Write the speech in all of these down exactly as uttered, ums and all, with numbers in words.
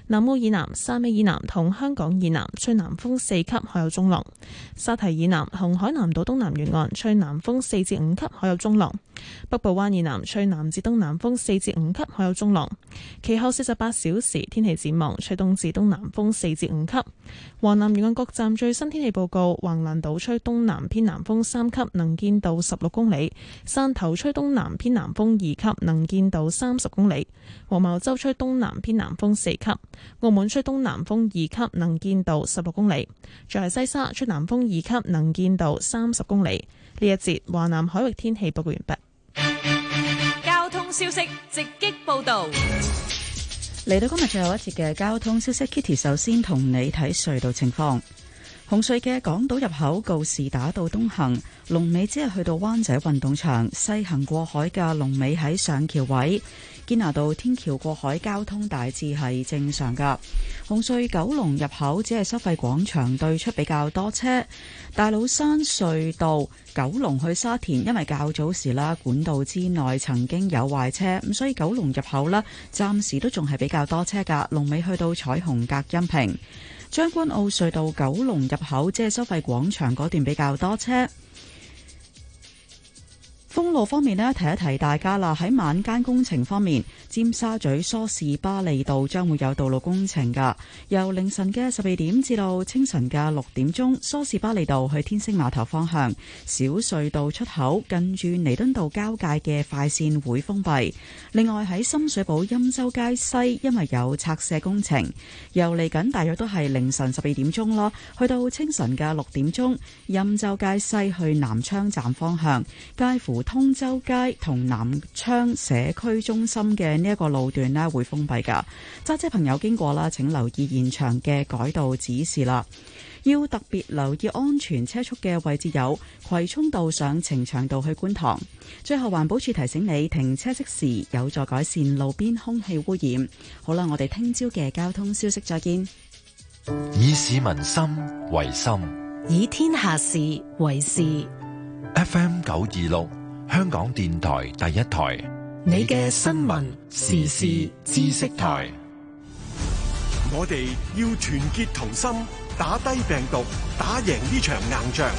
南澳以南、汕尾以南同香港以南吹南風四級，海有中浪；沙堤以南同海南島東南沿岸吹南風四至五級，海有中浪；北部灣以南吹南至東南風四至五級，海有中浪。其後四十八小時天氣展望，吹東至東南風四至五級。華南沿岸各站最新天氣報告：橫瀾島吹東南偏南風三級，能見度十六公里；汕頭吹東南偏南風二級，能見度三十公里；黃茅洲吹東南偏南風四級；澳門吹東南風二級，能見度十六公里；再係西沙吹南風二級，能見度三十公里。呢一節華南海域天氣報告完畢。 交通消息直擊報道。 嚟到今日最後一節嘅交通消息 ，Kitty 首先同你睇隧道情況。紅隧嘅港島入口告士打道東行，龍尾只係去到灣仔運動場；西行過海嘅龍尾喺上橋位。堅拿道天橋過海交通大致係正常噶。紅隧九龍入口只係收費廣場對出比較多車。大老山隧道九龍去沙田，因為較早時啦管道之內曾經有壞車，咁所以九龍入口啦暫時都仲係比較多車噶。龍尾去到彩虹隔音屏。將軍澳隧道九龍入口即係收費廣場嗰段比較多車。封路方面呢，提一提大家啦，喺晚間工程方面，尖沙咀梳士巴利道將會有道路工程噶，由凌晨嘅十二點至到清晨嘅六點鐘，梳士巴利道去天星碼頭方向小隧道出口近住彌敦道交界嘅快線會封閉。另外喺深水埗欽州街西，因為有拆卸工程，由嚟緊大約都係凌晨十二點鐘咯，去到清晨嘅六點鐘，欽州街西去南昌站方向介乎通州街同南昌社區中心嘅呢一個路段呢會封閉噶，揸車朋友經過啦，請留意現場嘅改道指示啦。要特別留意安全車速嘅位置有葵涌道上呈祥道去觀塘。最後環保署提醒你，停車熄匙有助改善路邊空氣污染。好啦，我哋聽朝嘅交通消息再見。 以市民心為心， 以天下事為事。 F M 九二六香港電台第一台， 你嘅新聞時事知識台。 我哋要團結同心，打低病毒，打贏呢場硬仗。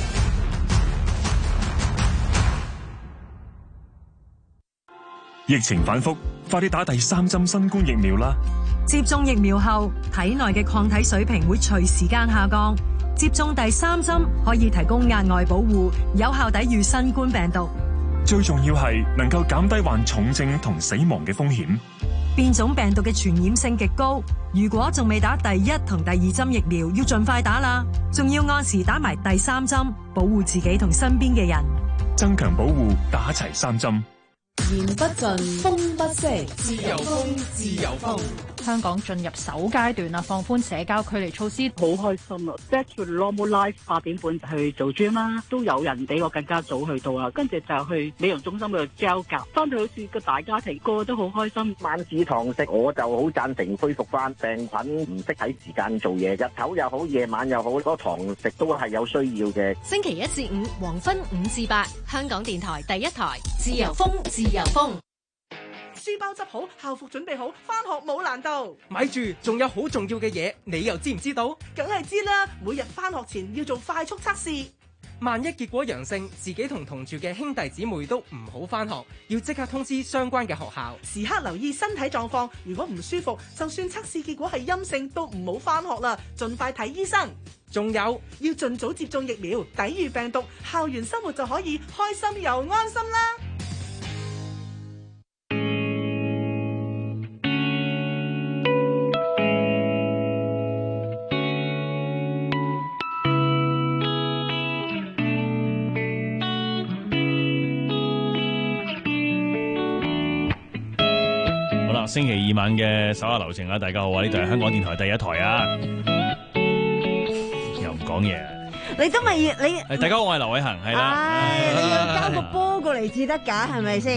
疫情反覆，快啲打第三針新冠疫苗啦！ 接種疫苗後，體內嘅抗體水平會隨時間下降。接種第三針可以提供額外保護，有效抵禦新冠病毒。 最重要係能夠減低患重症同死亡嘅風險。 變種病毒嘅傳染性極高，如果仲未打第一同第二針疫苗，要盡快打啦。仲要按時打埋第三針，保護自己同身邊嘅人。 增強保護，打齊三針。 言不盡，風不息，自由風，自由風。 香港進入首階段啦，放寬社交距離措施， 好開心啊 ！Back to normal life，八點半去做 gym 啦，都有人比我更加早去到啊。跟住就去美容中心度 gel 甲，翻到好似個大家庭，個個都好開心。 晚市堂食，我就好贊成恢復翻。病菌唔識睇時間做嘢，日頭又好，夜晚又好，嗰個堂食都係有需要嘅。 星期一至五黃昏五至八，香港電台第一台，自由風，自由風。 書包執好，校服準備好，返學冇難度。 咪住，仲有好重要嘅嘢，你又知唔知道？ 梗係知啦，每日返學前要做快速測試。 萬一結果陽性，自己同同住嘅兄弟姊妹都唔好返學，要即刻通知相關嘅學校。 時刻留意身體狀況，如果唔舒服，就算測試結果係陰性，都唔好返學啦，盡快睇醫生。 仲有， 要盡早接種疫苗，抵禦病毒，校園生活就可以開心又安心啦。 星期二晚嘅首下流程啊！大家好啊，呢度係香港電台第一台啊，又唔講嘢。 你今日你， 大家好，我係劉偉恒，係啦。 唉，你要交個波過嚟至得㗎，係咪先？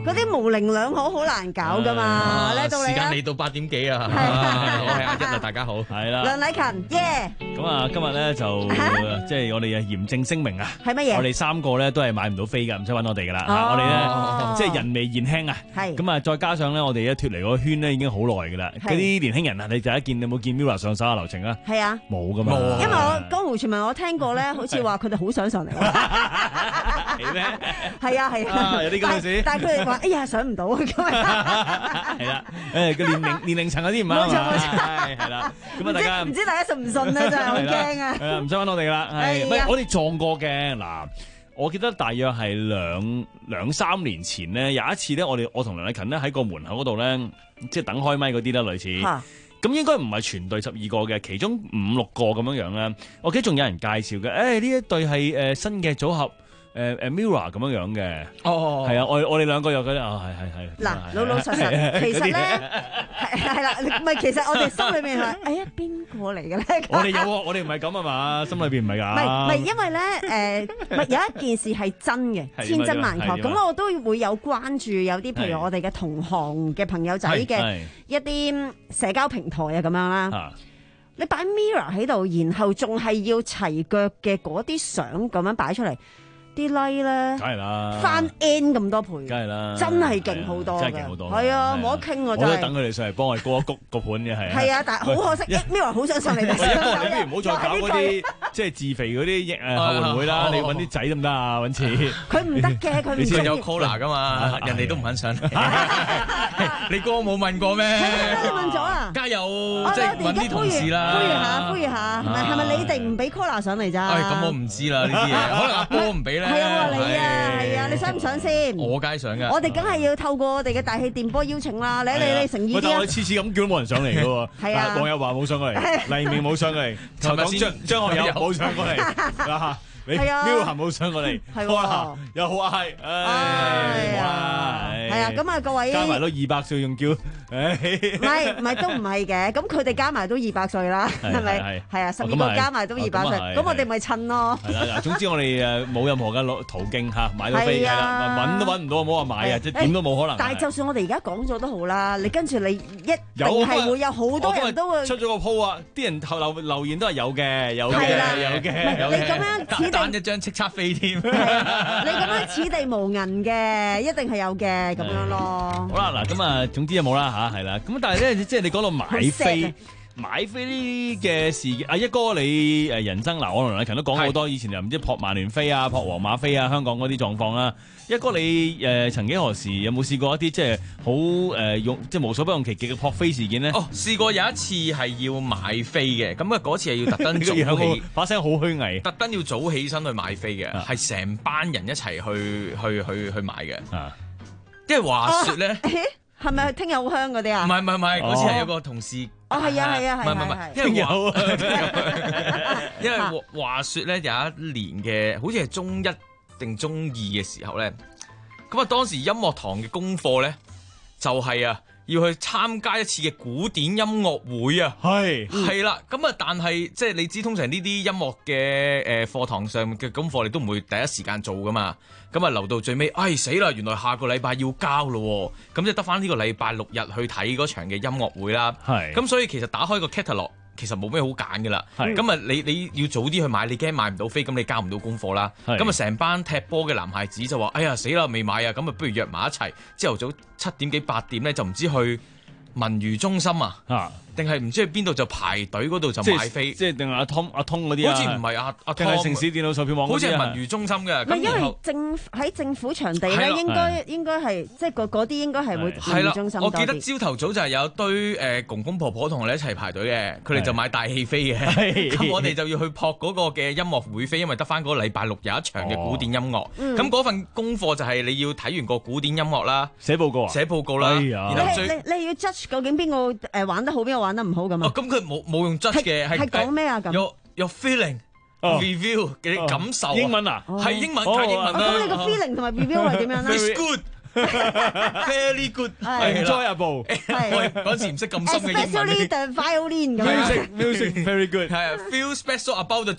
嗰啲模棱兩可好難搞噶嘛。呢到你時間嚟到八點幾啊，我係阿一啊，大家好， 係啦， 梁禮勤，耶！ 咁啊，今日咧就即係我哋嘅嚴正聲明啊， 係乜嘢？ 我哋三個咧都係買唔到飛㗎，唔使揾我哋噶啦。我哋咧即係人微言輕啊，咁啊，再加上咧我哋一脫離嗰個圈咧已經好耐噶啦。嗰啲年輕人啊，你第一見你有冇見 Mirror 上手下留情啊？係啊，冇噶嘛。 因為我江湖傳聞我聽過咧，好似話佢哋好想上嚟。 係咩？ 係啊係啊， 有啲咁嘅事。 但係佢哋話：哎呀，上唔到啊！咁啊， 係啦，誒個年齡年齡層嗰啲唔啱啊，係係啦。咁啊，大家唔知大家信唔信咧？真係好驚啊！ 係啊，唔使揾我哋啦。係，唔係我哋撞過嘅嗱。我記得大約係兩兩三年前咧，有一次咧，我哋我同梁禮勤咧喺個門口嗰度咧，即係等開咪嗰啲啦，類似。咁應該唔係全隊十二個嘅，其中五六個咁樣樣咧。我記得仲有人介紹嘅，誒呢一隊係誒新嘅組合。誒誒 Mirror 咁樣樣嘅，哦，係啊，我我哋兩個又覺得啊，係係係。嗱， 老老實實，其實咧係係啦，唔係其實我哋心裏面係，哎呀邊個嚟嘅咧？ 我哋有，我哋唔係咁啊嘛，心裏邊唔係㗎。 唔係唔係，因為咧誒，唔係有一件事係真嘅，千真萬確。咁我都會有關注，有啲譬如我哋嘅同行嘅朋友仔嘅一啲社交平台啊咁樣啦。你擺 Mirror 喺度，然後仲係要齊腳嘅嗰啲相咁樣擺出嚟。啲 like 咧，梗係啦，翻 N 咁多倍，梗係啦，真係勁好多，真係勁好多，係啊，冇得傾喎，真係。我都等佢哋上嚟幫我過一谷個盤嘅係。係啊，但係好可惜，Mirror 好想上嚟。不如唔好再搞嗰啲即係自肥嗰啲誒後援會啦，你揾啲仔得唔得啊？揾錢。佢唔得嘅，佢唔。你有 Cola 噶嘛？人哋都唔肯上嚟。你哥冇問過咩？ 你問咗啊？ 加油，即係揾啲同事啦。 呼籲下，呼籲下，係咪係咪你哋唔俾 Cola 上嚟咋？ 咁我唔知啦，呢啲嘢可能阿波唔俾咧。 係啊，你啊，係啊，你想唔想先？ 我梗係想噶。 我哋梗係要透過我哋嘅大氣電波邀請啦，你你你誠意啲啊！ 但係我哋次次咁叫都冇人上嚟嘅喎。係啊，黃日華冇上過嚟，黎明冇上過嚟，陳講張張學友冇上過嚟。你彪行冇上過嚟，係喎，又好嗌，唉， 係啊，咁啊各位加埋都二百歲仲叫，唉， 唔係唔係都唔係嘅，咁佢哋加埋都二百歲啦，係咪？係啊，十二個加埋都二百歲，咁我哋咪襯咯。係啦， 總之我哋誒冇任何嘅途徑嚇買到飛，係啦，揾都揾唔到，冇話買啊，即係點都冇可能。 但係就算我哋而家講咗都好啦，你跟住你一定係會有好多人都會出咗個 po 啊，啲人留留言都係有嘅，有嘅，有嘅，有嘅。 你咁樣單一張叱咤飛添， 你咁樣此地無銀嘅，一定係有嘅咁樣咯。 好啦，嗱咁啊，總之就冇啦吓，係啦。咁但係咧，即係你講到買飛，買飛呢嘅事件，阿一哥你誒人生嗱，我同梁禮勤都講好多，以前又唔知撲曼聯飛啊，撲皇馬飛啊，香港嗰啲狀況啦。一哥你誒曾幾何時有冇試過一啲即係好誒用即係無所不用其極嘅撲飛事件咧？ 哦，試過有一次係要買飛嘅，咁啊嗰次係要特登早起， 把聲好虛偽， 特登要早起身去買飛嘅，係成班人一齊去去去去買嘅。啊，即係話説咧， 係咪聽日好香嗰啲啊？ 唔係唔係唔係，嗰次係有個同事。 哦，係啊係啊係。 唔係唔係，因為話因為話説咧有一年嘅，好似係中一定中二嘅時候咧，咁啊當時音樂堂嘅功課咧就係、是、啊要去參加一次嘅古典音樂會啊，係係啦，咁啊但係即係你知通常呢啲音樂嘅誒課堂上嘅功課你都唔會第一時間做噶嘛，咁啊留到最尾，唉死啦，原來下個禮拜要交咯，咁即係得翻呢個禮拜六日去睇嗰場嘅音樂會啦，係，咁所以其實打開個 catalog。其實冇咩好揀㗎啦，咁啊你你要早啲去買，你驚買唔到飛，咁你交唔到功課啦。咁啊成班踢波嘅男孩子就話：哎呀死啦，未買啊！咁啊不如約埋一齊，朝頭早七點幾八點咧就唔知去文娛中心啊，定係唔知去邊度就排隊嗰度就買飛， 即係定係阿通阿通嗰啲啊？ 好似唔係阿阿通， 定係城市電腦售票網嗰啲啊？ 好似係文娛中心嘅。咁因為政喺政府場地咧，應該應該係即係嗰啲應該係會文娛中心多啲。 我記得朝頭早就係有堆誒公公婆婆同我哋一齊排隊嘅，佢哋就買大戲飛嘅，咁我哋就要去撲嗰個嘅音樂會飛，因為得翻嗰個禮拜六有一場嘅古典音樂。咁嗰份功課就係你要睇完個古典音樂啦， 寫報告啊， 寫報告啦。 你你你要 judge 究竟邊個誒玩得好，邊個玩得唔好咁啊？ 咁佢冇冇用 judge 嘅，係講咩啊？咁 your your feeling review 嘅感受。 英文啊？ 係英文加英文啦。 咁你個 feeling 同埋 review 係點樣咧？ It's good，very good，enjoyable。我嗰時唔識咁深嘅英文。 Especially the violin 咁樣。 Music music very good。 係啊 ，feel special about the drum。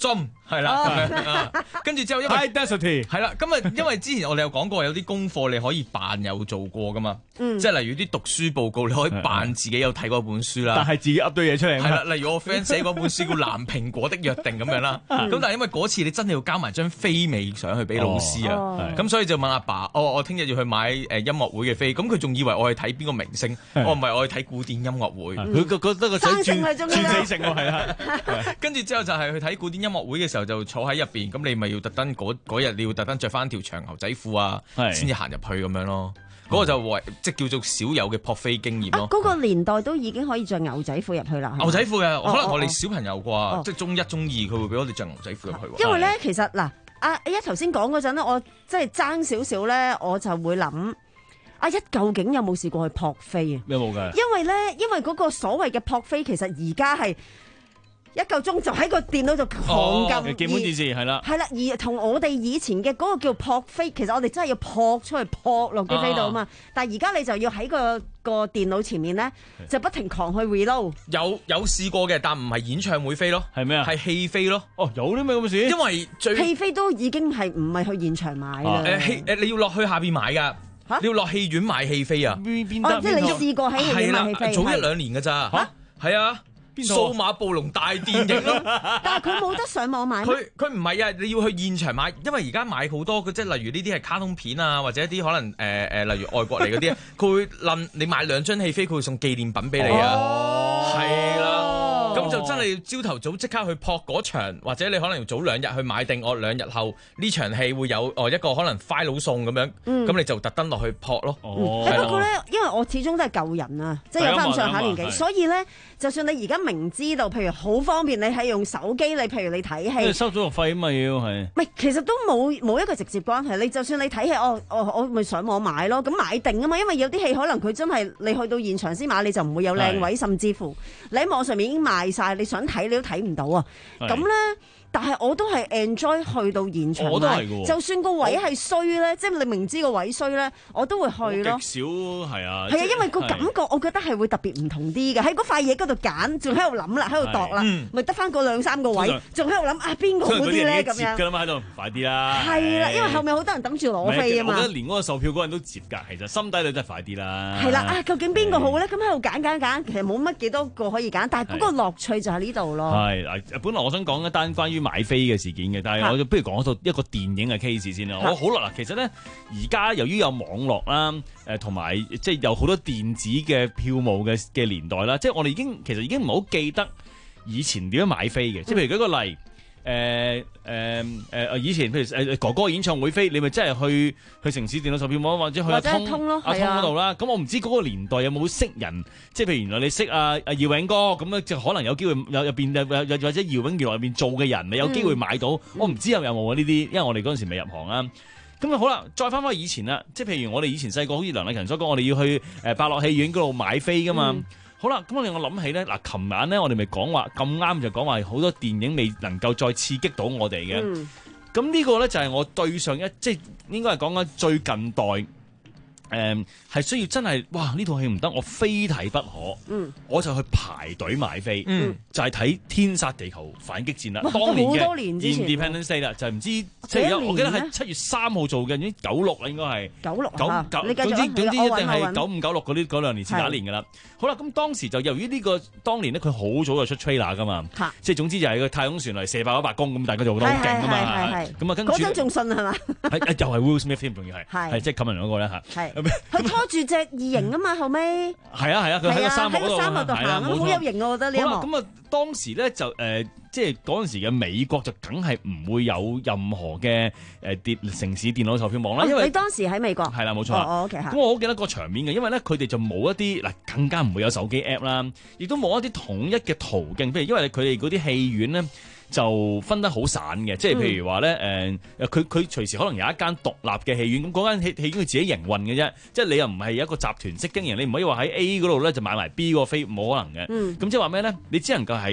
係啦，跟住之後因為 high density 係啦，咁啊因為之前我哋有講過有啲功課你可以扮有做過噶嘛， 嗯、 即係例如啲讀書報告你可以扮自己有睇過本書啦， 但係自己噏堆嘢出嚟。 係啦，例如我 friend 寫嗰本書叫《藍蘋果的約定》咁樣啦，咁但係因為嗰次你真係要交埋張飛尾上去俾老師啊，咁、哦、所以就問阿爸，爸，哦我聽日要去買誒音樂會嘅飛，咁佢仲以為我係睇邊個明星，我唔係我係睇古典音樂會，佢覺、嗯、覺得個仔轉轉死性喎，係啊，跟住之後就係去睇古典音樂會嘅時候就坐喺入邊，咁你咪要特登嗰日你要特登着翻條長牛仔褲啊，先至行入去咁樣咯。嗰、嗯、個就為即係叫做少有嘅撲飛經驗咯。嗰、 啊那個年代都已經可以着牛仔褲入去啦。 牛仔褲嘅、哦，可能我哋小朋友啩、哦，即係中一、中二，佢會俾我哋着牛仔褲入去。 因為咧，其實嗱，阿一頭先講嗰陣咧，我即係爭少少咧，我就會諗，阿一究竟有冇試過去撲飛啊？ 有冇㗎？ 因為咧，因為嗰個所謂嘅撲飛，其實而家係。一夠鐘就喺個電腦度狂撳， 鍵盤電視係啦， 係啦，而同我哋以前嘅嗰個叫撲飛，其實我哋真係要撲出去撲落機飛度啊嘛。但係而家你就要喺個個電腦前面咧，就不停狂去 reload。 有有試過嘅，但唔係演唱會飛咯， 係咩啊？ 係戲飛咯。 哦，有啲咩咁嘅事？ 因為最戲飛都已經係唔係去現場買啦。 誒戲誒，你要落去下邊買㗎。你要落戲院買戲飛啊？邊邊哦，即係你試過喺戲院買戲飛？ 早一兩年㗎咋？嚇，係啊。數碼暴龍大電影咯， 但係佢冇得上網買。 佢佢唔係啊，你要去現場買，因為而家買好多，佢即係例如呢啲係卡通片啊，或者一啲可能誒誒、呃，例如外國嚟嗰啲，佢會冧你買兩張戲飛，佢會送紀念品俾你啊，係啦、哦，咁就真係要朝頭早即刻去撲嗰場，或者你可能要早兩日去買定，我兩日後呢場戲會有哦一個可能 file 送咁樣，咁、嗯、你就特登落去撲咯。 哦，不過咧，因為我始終都係舊人啊，即係有翻咁上下年紀，所以咧，就算你而家明知道，譬如好方便，你係用手機，你譬如你睇戲， 收咗個費啊嘛要係。唔係，其實都冇冇一個直接關係。你就算你睇戲，哦哦，我咪上網買咯，咁買定啊嘛。因為有啲戲可能佢真係你去到現場先買，你就唔會有靚位，甚至乎你喺網上面已經賣晒，你想睇你都睇唔到啊。咁咧。但係我都係 enjoy 去到現場， 我都係嘅。 就算個位係衰咧，即係你明知個位衰咧，我都會去咯。 極少係啊， 係啊，因為個感覺我覺得係會特別唔同啲嘅。喺嗰塊嘢嗰度揀，仲喺度諗啦，喺度度啦，咪得翻嗰兩三個位，仲喺度諗啊邊個好啲咧咁樣。 㗎啦嘛喺度，快啲啦！ 係啦，因為後面好多人等住攞飛啊嘛。 我覺得連嗰個售票嗰人都接㗎，其實心底裏真係快啲啦。 係啦，啊究竟邊個好咧？咁喺度揀揀揀，其實冇乜幾多個可以揀，但係嗰個樂趣就喺呢度咯。 係嗱，本來我想講一單關於買飛嘅事件。但係我就不如講到一個電影嘅 case 先啦。我好啦，其實咧而家由於有網絡啦，誒同埋即係有好多電子嘅票務嘅嘅年代啦，即係我哋已經其實已經唔係好記得以前點樣買飛嘅。即係譬如舉個例。誒誒誒以前譬如誒哥哥演唱會飛，你咪真係去去城市電腦售票網或者去阿通通咯阿通嗰度啦。咁我唔知嗰個年代有冇識人，即係譬如原來你識阿阿耀永哥咁咧，就可能有機會有入邊或者耀永原來入邊做嘅人，你有機會買到。嗯、我唔知有有冇呢啲，因為我哋嗰陣時未入行啊。咁啊好啦，再翻返去以前啦，即係譬如我哋以前細個，好似梁禮勤所講，我哋要去誒百樂戲院嗰度買飛噶嘛。嗯好啦，咁我令我諗起咧，嗱，琴晚咧我哋咪講話咁啱就講話好多電影未能夠再刺激到我哋嘅，咁、嗯、呢個咧就係我對上一即係應該係講緊最近代，誒、嗯、係需要真係哇呢套戲唔得，我非睇不可，嗯、我就去排隊買飛，嗯、就係睇《天殺地球反擊戰》啦，當年嘅 Independence Day 啦，就唔知即係我記得係七月三號做嘅，已經九六啦應該係九六九九，總之總之一定係九五九六嗰啲嗰兩年前第一年噶啦。好啦，咁當時就由於呢、這個當年咧，佢好早就出 trailer 噶嘛，即係總之就係個太空船嚟射爆一白宮，咁大家就好多好勁噶嘛，咁啊跟住嗰陣仲信係嘛？ 係又係 Will Smith 添，仲要係係即係吸引嗰個咧嚇， 佢拖住隻異形啊嘛，後尾係啊係啊，佢喺個沙漠嗰度行，好有型啊！我覺得呢一幕。 好啦，咁啊當時咧就誒、呃，即係嗰陣時嘅美國就梗係唔會有任何嘅誒電城市電腦售票網啦，因為、哦、你當時喺美國係啦冇錯。咁、 哦 okay， 我好記得個場面嘅，因為咧佢哋就冇一啲嗱，更加唔會有手機 app 啦，亦都冇一啲統一嘅途徑，譬如因為佢哋嗰啲戲院咧就分得好散嘅，即係譬如話咧誒，佢、呃、佢隨時可能有一間獨立嘅戲院，咁嗰間戲戲院佢自己營運嘅啫，即係你又唔係一個集團式經營，你唔可以話喺 A 嗰度咧就買埋 B 個飛，冇可能嘅。咁、嗯、即係話咩咧？你只能夠係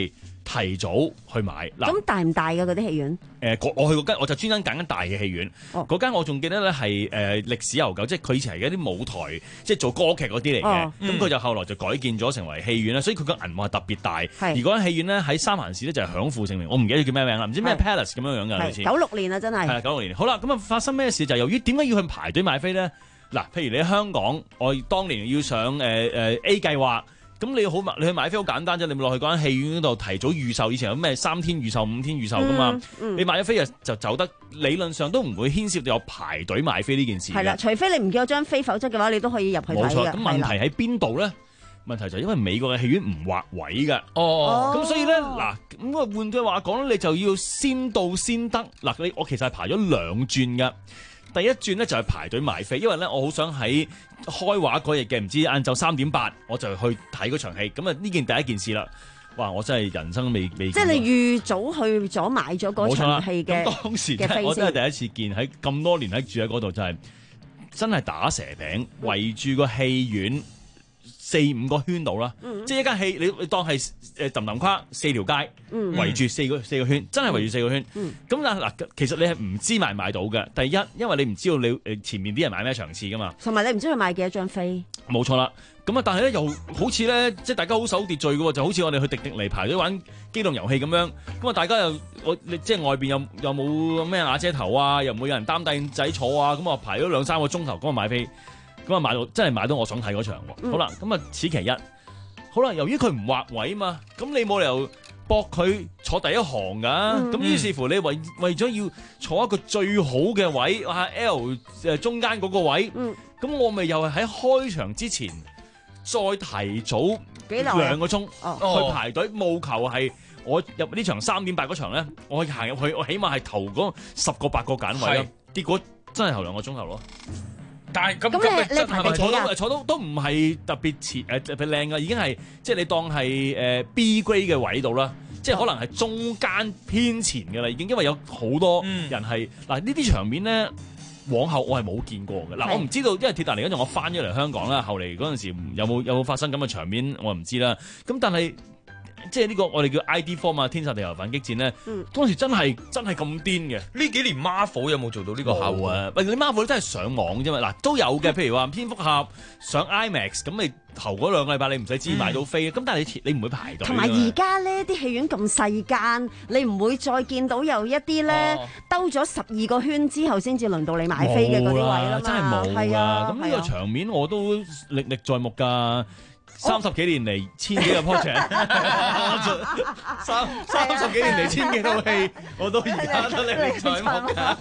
提早去買。 咁大唔大嘅嗰啲戲院？ 誒，我去嗰間我就專登揀緊大嘅戲院。嗰間我仲記得咧係誒歷史悠久，即係佢以前係一啲舞台，即係做歌劇嗰啲嚟嘅。咁佢就後來就改建咗成為戲院啦，所以佢個銀幕係特別大。而嗰間戲院咧喺三藩市咧就係享負盛名，我唔記得叫咩名啦，唔知咩 Palace 咁樣樣㗎，類似。 九六年啊，真係。 係九六年。好啦，咁啊發生咩事？就由於點解要去排隊買飛咧？嗱，譬如你喺香港，我當年要上誒誒 A 計劃。咁你好，你去買飛好簡單啫，你咪落去嗰間戲院嗰度提早預售，以前有咩三天預售、五天預售噶嘛？嗯嗯、你買咗飛就走得，理論上都唔會牽涉到有排隊買飛呢件事。係啦， 除非你唔見咗張飛，否則嘅話你都可以入去睇嘅。冇錯， 咁問題喺邊度咧？問題就係因為美國嘅戲院唔劃位㗎。哦，咁所以咧嗱，咁啊換句話講咧，你就要先到先得。嗱，你我其實係排咗兩轉㗎。第一轉咧就係排隊買飛，因為咧我好想喺開畫嗰日嘅唔知晏晝三點八，我就去睇嗰場戲。咁啊呢件第一件事啦，哇！我真係人生未未見過。即係你預早去咗買咗嗰場戲嘅。 咁當時我真係第一次見喺咁多年喺住喺嗰度，就係真係打蛇餅圍住個戲院四五個圈度啦，嗯、即係一間戲你你當係誒氹氹跨四條街、嗯、圍住四個四個圈，真係圍住四個圈。咁但嗱，其實你係唔知買唔買到嘅。第一，因為你唔知道你誒前面啲人買咩場次噶嘛， 同埋你唔知佢買幾多張飛。冇錯啦。咁啊，但係咧又好似咧，即係大家好守秩序嘅喎，就好似我哋去迪迪尼排隊玩機動遊戲咁樣。咁啊，大家又我即係外邊又又冇咩瓦遮頭啊，又唔會有人擔凳仔坐啊。咁啊排咗兩三個鐘頭，咁啊買飛。咁啊買到真係買到我想睇嗰場喎，嗯、好啦，咁啊此其一，好啦，由於佢唔劃位嘛，咁你冇理由搏佢坐第一行噶，咁、嗯、於是乎你為為咗要坐一個最好嘅位，哇 L 誒中間嗰個位，咁、嗯、我咪又係喺開場之前再提早兩個鐘去排隊，務求係我入呢場三點八嗰場咧，我行入去，我起碼係頭嗰十個八個揀位啦，是結果真係頭兩個鐘頭咯。 但係咁咁你你排坐到坐到都唔係特別前誒特別靚㗎，已經係即係你當係誒 B grade 嘅位度啦，即係可能係中間偏前㗎啦已經，因為有好多人係嗱呢啲場面咧，往後我係冇見過嘅嗱，我唔知道，因為鐵達尼嗰陣我翻咗嚟香港啦，後嚟嗰陣時有冇有冇發生咁嘅場面我唔知啦，咁但係。即係呢個我哋叫 I D form 啊，天煞地球反擊戰咧，嗯、當時真係真係咁癲嘅。 呢幾年 Marvel 有冇做到呢個效果啊？ 喂，你 Marvel 真係上網啫嘛？嗱，都有嘅，譬如話蝙蝠俠上 IMAX，咁你頭嗰兩個禮拜你唔使知買到飛，咁、嗯、但係你你唔會排隊。 同埋而家呢啲戲院咁細間，你唔會再見到有一啲咧兜咗十二個圈之後先至輪到你買飛嘅嗰啲位啦嘛。 真係冇係啊！咁呢個場面我都歷歷在目㗎。三十幾年嚟千幾個 project，三三十幾年嚟千幾套戲，我都而家都歷歷在目㗎。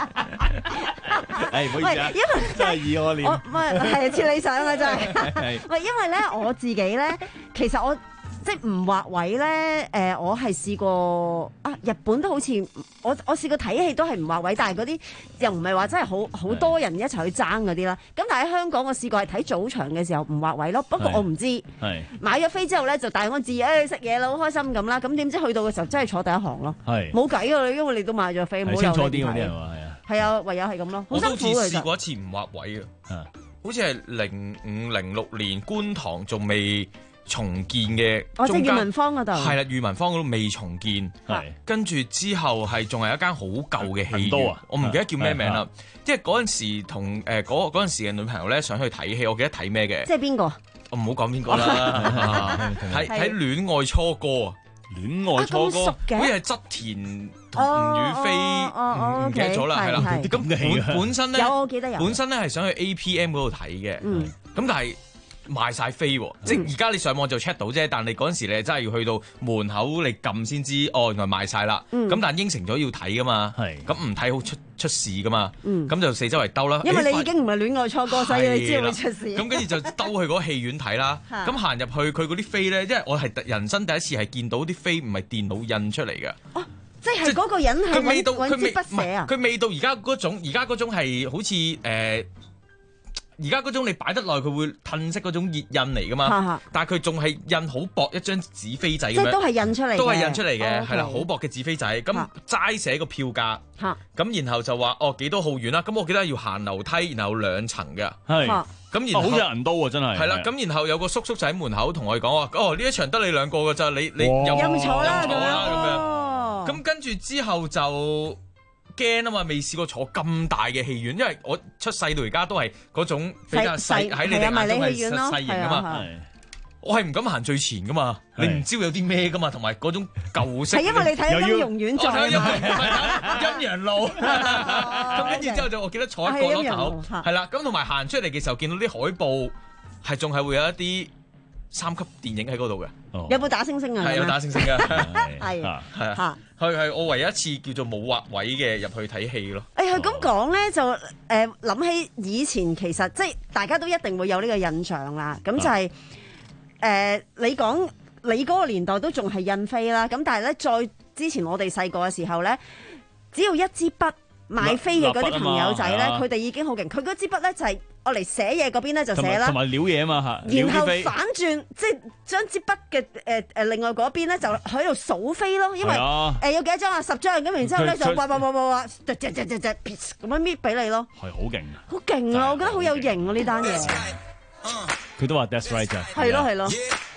係，唔好意思啊，因為真係以我念， 唔係係似理想啊，真係。喂，因為咧我自己咧，其實我。即係唔劃位咧，誒、呃，我係試過啊，日本都好似我我試過睇戲都係唔劃位，但係嗰啲又唔係話真係好好多人一齊去爭嗰啲啦。咁但係喺香港我試過係睇早場嘅時候唔劃位咯，不過我唔知買咗飛之後咧就大安旨意誒食嘢啦，好開心咁啦。咁點知去到嘅時候真係坐第一行咯，冇計啊，因為你都買咗飛，冇理由唔睇。係啊，係啊，唯有係咁咯。 我都好似試過一次唔劃位啊，好似係零五零六年觀塘仲未重建嘅， 哦，即係裕民坊嗰度， 係啦，裕民坊嗰度未重建，係跟住之後係仲係一間好舊嘅戲院，我唔記得叫咩名啦。即係嗰陣時同誒嗰嗰陣時嘅女朋友咧想去睇戲，我記得睇咩嘅？ 即係邊個？ 我唔好講邊個啦，睇睇戀愛初歌啊！戀愛初歌，好似係側田同吳雨霏，唔記得咗啦，係啦。咁本本身咧， 有我記得有， 本身咧係想去 A P M 嗰度睇嘅，咁但係。賣晒飛喎，即係而家你上網就 check 到啫，但係你嗰陣時你真係要去到門口你撳先知，哦，原來賣晒啦。咁、嗯、但係應承咗要睇噶嘛，咁唔睇好出出事噶嘛，咁、嗯、就四周圍兜啦。 因為你已經唔係戀愛初歌，所以你知會出事。 咁跟住就兜去嗰個戲院睇啦。咁行入去佢嗰啲飛咧，因為我係人生第一次係見到啲飛唔係電腦印出嚟嘅。 哦，即係嗰個人係佢未到， 佢未筆寫啊？ 佢未到而家嗰種，而家嗰種係好似誒。呃而家嗰種你擺得耐佢會褪色嗰種熱印嚟噶嘛，但係佢仲係印好薄一張紙飛仔咁樣， 即係都係印出嚟， 都係印出嚟嘅，係啦，好 Okay. 薄嘅紙飛仔，咁齋寫個票價， 咁然後就話哦幾多號遠啦，咁我記得要行樓梯，然後兩層嘅， 係， 咁然後好似銀刀啊，真係， 係啦，咁然後有個叔叔就喺門口同我哋講話，哦呢一場得你兩個㗎咋，你你任任坐啦咁樣，咁跟住之後就。驚啊嘛，未試過坐咁大嘅戲院，因為我出世到而家都係嗰種比較細，喺你哋眼中係細型噶嘛。我係唔敢行最前噶嘛，你唔知有啲咩噶嘛，同埋嗰種舊式。 係因為你睇金庸院在陰陽路，咁跟住之後就我記得坐喺角落頭，係啦，咁同埋行出嚟嘅時候見到啲海報，係仲係會有一啲三級電影喺嗰度嘅。 有冇打星星啊？ 係有打星星嘅， 係係啊。佢係我唯一一次叫做冇劃位嘅入去睇戲咯。 誒佢咁講咧，就誒諗起以前其實即係大家都一定會有呢個印象啦。咁就係、是、誒、呃、你講你嗰個年代都仲係印飛啦。咁但係咧，再之前我哋細個嘅時候咧，只要一支筆買飛嘅嗰啲朋友仔咧，佢哋已經好勁。佢嗰支筆咧就係我嚟寫嘢嗰邊咧就寫啦， 同埋撩嘢啊嘛嚇。 然後反轉即係將支筆嘅誒誒另外嗰邊咧就喺度數飛咯，因為誒有幾多張啊？十張咁，然之後咧就畫畫畫畫畫，隻隻隻隻隻咁樣搣俾你咯。 係好勁， 好勁啊！我覺得好有型啊呢單嘢。 佢都話 that's right 咋。 係咯係咯。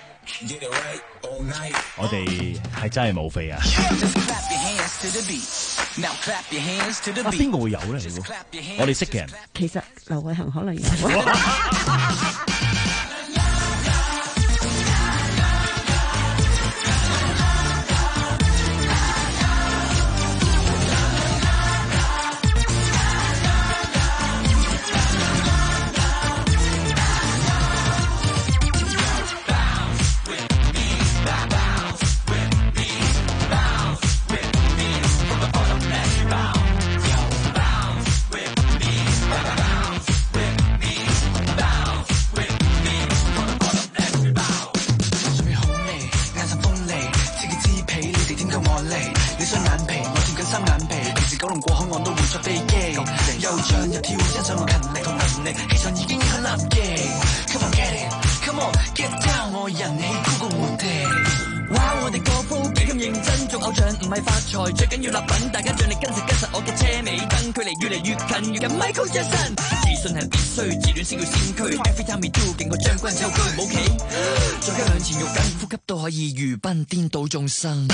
我哋係真係冇飛啊！啊，邊個會有咧？我哋識嘅人， 其實劉偉恒可能有。 最緊要立品，大家盡力跟實跟實我嘅車尾燈，距離越嚟越近，越近 Michael Jackson。自信係必須，自戀先叫先驅。Every time we do，勁過將軍周居，冇企，再加兩錢肉緊，呼吸都可以如奔，顛倒眾生。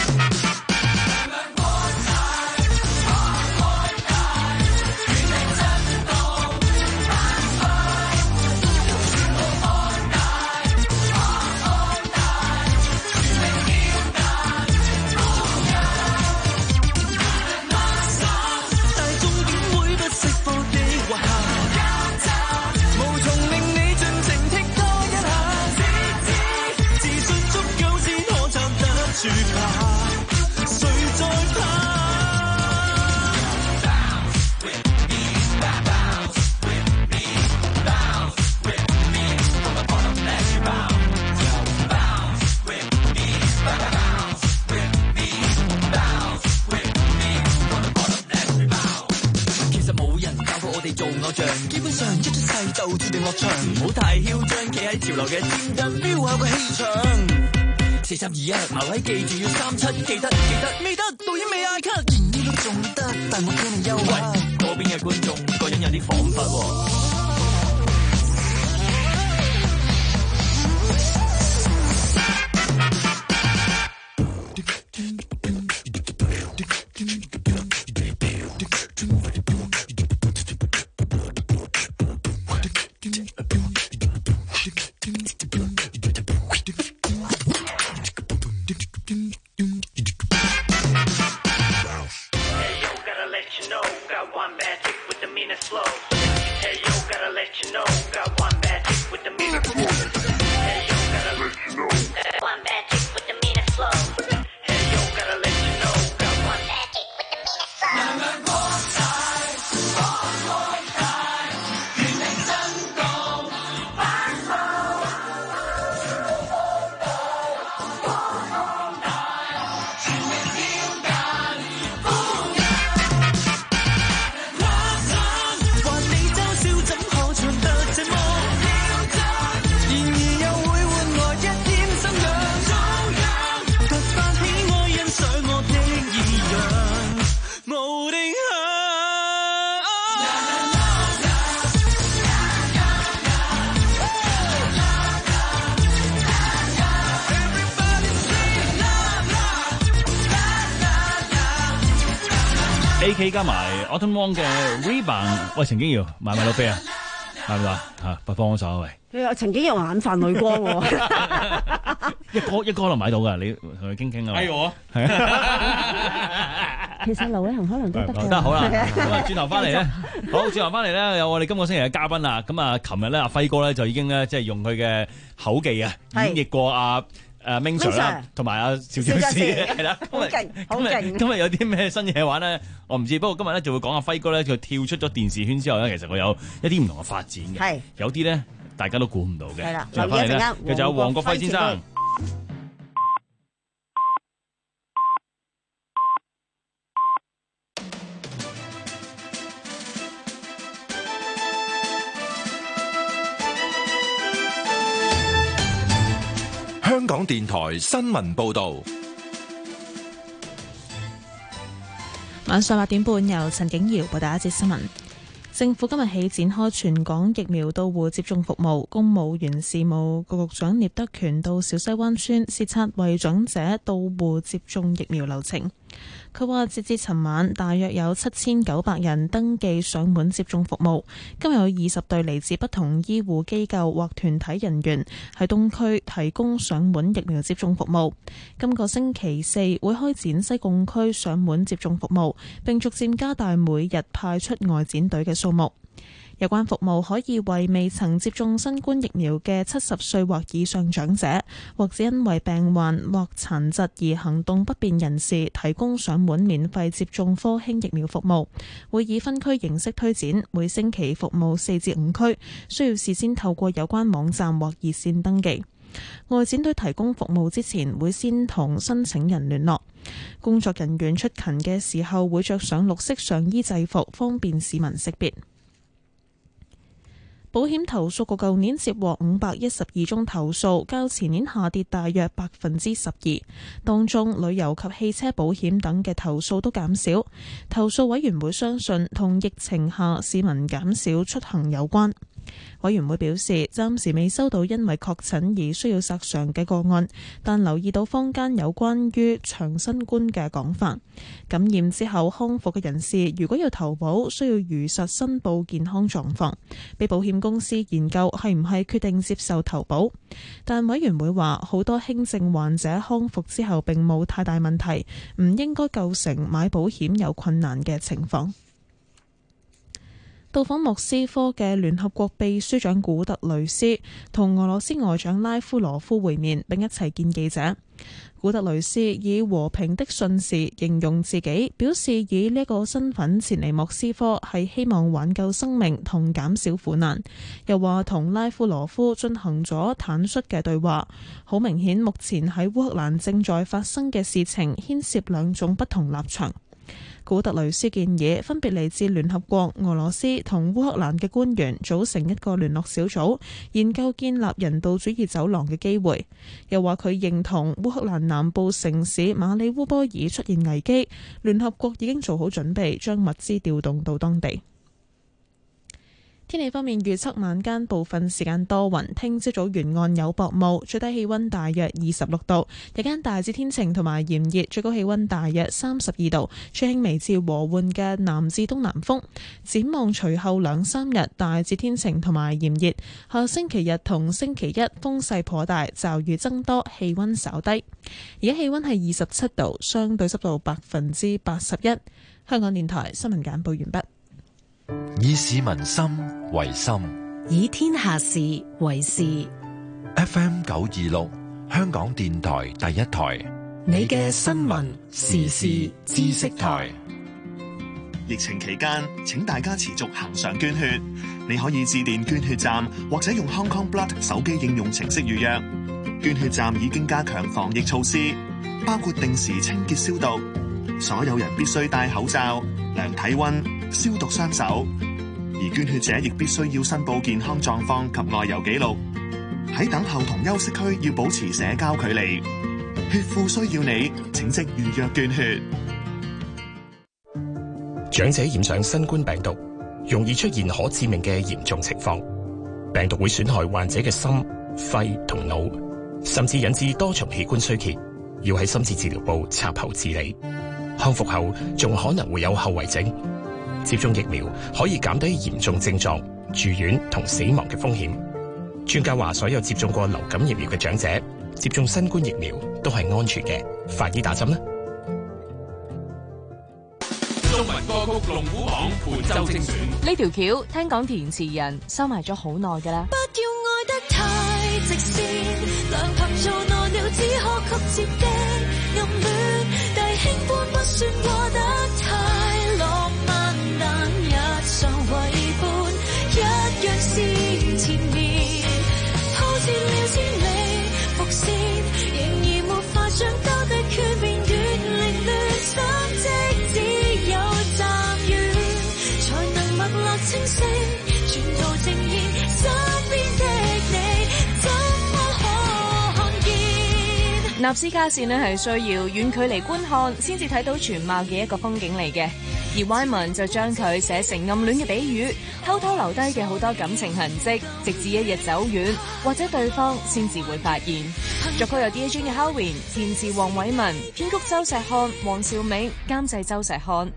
基本上一出世就注定落場，唔好太囂張，企喺潮流嘅尖端，飆下個氣場。四三二一，留喺記住要三七，記得記得未得，導演未嗌 cut， 連呢都仲得，但我驚你憂鬱。嗰邊嘅觀眾個人有啲彷彿喎。 A K 加埋 Autumn Wong 嘅 Rebound。喂，陳景瑤買唔買到飛啊？買唔買啊？不幫手喂。 陳景瑤眼泛淚光喎， 一哥一哥可能買到㗎，你同佢傾傾啊。 係我。 係啊。 其實劉偉恒可能都得嘅。 得好啦，咁啊轉頭翻嚟咧，好轉頭翻嚟咧，有我哋今個星期嘅嘉賓啦。咁啊，琴日咧阿輝哥咧就已經咧即係用佢嘅口技啊演繹過阿誒 Ming Sir 啦，同埋阿邵小詩係啦。 好勁，好勁。 今日有啲咩新嘢玩咧？我唔知，不過今日咧就會講阿輝哥咧，佢跳出咗電視圈之後咧，其實佢有一啲唔同嘅發展嘅。係有啲咧大家都估唔到嘅。係啦，轉頭翻嚟咧，佢就有黃國輝先生。 香港電台新聞報道， 晚上八點半由陳景瑤報道一節新聞。政府今日起展開全港疫苗到戶接種服務，公務員事務局局長聶德權到小西灣村視察為長者到戶接種疫苗流程。佢話截至尋晚，大約有七千九百人登記上門接種服務。今日有二十隊嚟自不同醫護機構或團體人員喺東區提供上門疫苗接種服務。今個星期四會開展西貢區上門接種服務，並逐漸加大每日派出外展隊嘅數目。有關服務可以為未曾接種新冠疫苗嘅七十歲或以上長者，或者因為病患或殘疾而行動不便人士提供上門免費接種科興疫苗服務。會以分區形式推展，每星期服務四至五區，需要事先透過有關網站或熱線登記。外展隊提供服務之前，會先同申請人聯絡。工作人員出勤嘅時候會着上綠色上衣制服，方便市民識別。保險投訴局舊年接獲五百一十二宗投訴，較前年下跌大約百分之十二。當中旅遊及汽車保險等嘅投訴都減少。投訴委員會相信同疫情下市民減少出行有關。委員會表示，暫時未收到因為確診而需要索償嘅個案，但留意到坊間有關於長新冠嘅講法。感染之後康復嘅人士，如果要投保，需要如實申報健康狀況，俾保險公司研究係唔係決定接受投保。但委員會話，好多輕症患者康復之後並冇太大問題，唔應該構成買保險有困難嘅情況。到訪莫斯科嘅聯合國秘書長古特雷斯同俄羅斯外長拉夫羅夫會面，並一齊見記者。古特雷斯以和平的信使形容自己，表示以呢個身份前嚟莫斯科係希望挽救生命同減少苦難。又話同拉夫羅夫進行咗坦率嘅對話。好明顯，目前喺烏克蘭正在發生嘅事情牽涉兩種不同立場。古特雷斯建議分別嚟自聯合國、俄羅斯同烏克蘭嘅官員組成一個聯絡小組，研究建立人道主義走廊嘅機會。又話佢認同烏克蘭南部城市馬里烏波爾出現危機，聯合國已經做好準備，將物資調動到當地。天氣方面預測，晚間部分時間多雲，聽朝早沿岸有薄霧，最低氣溫大約二十六度，日間大致天晴同埋炎熱，最高氣溫大約三十二度，吹輕微至和緩嘅南至東南風。展望隨後兩三日大致天晴同埋炎熱，下星期日同星期一風勢頗大，驟雨增多，氣溫稍低。而家氣溫係二十七度，相對濕度百分之八十一。香港電台新聞簡報完畢。 以市民心為心， 以天下事為事。 F M 九二六，香港電台第一台， 你嘅新聞時事知識台。 疫情期間，請大家持續行上捐血。你可以致電捐血站，或者用 Hong Kong Blood 手機應用程式預約。捐血站已經加強防疫措施，包括定時清潔消毒，所有人必須戴口罩、量體溫、消毒雙手，而捐血者亦必須要申報健康狀況及外遊記錄。喺等候同休息區要保持社交距離。血庫需要你，請即預約捐血。 長者染上新冠病毒，容易出現可致命嘅嚴重情況。病毒會損害患者嘅心、肺同腦，甚至引致多重器官衰竭，要喺深切治療部插喉治理。 康復後仲可能會有後遺症。接種疫苗可以減低嚴重症狀、住院同死亡嘅風險。專家話，所有接種過流感疫苗嘅長者接種新冠疫苗都係安全嘅，快啲打針啦！ 中文歌曲龍虎榜本周精選， 呢條橋聽講填詞人收埋咗好耐㗎啦。 不要愛得太直線，兩合做耐了只可曲折的暗戀，弟兄般不算過得太浪漫，但日常為伴一樣是前面，鋪設了千里伏線，仍然沒法想交的決面越凌亂，相識只有暫遠，才能脈絡清晰，全途呈現身邊的你，怎麼可看見？ 納斯卡線呢係需要遠距離觀看先至睇到全貌嘅一個風景嚟嘅，而 Wyman 就將佢寫成暗戀嘅比喻，偷偷留低嘅好多感情痕跡，直至一日走遠，或者對方先至會發現。作曲由 D A G 嘅 Howin， 填詞黃偉文，編曲周石漢、黃兆銘，監製周石漢。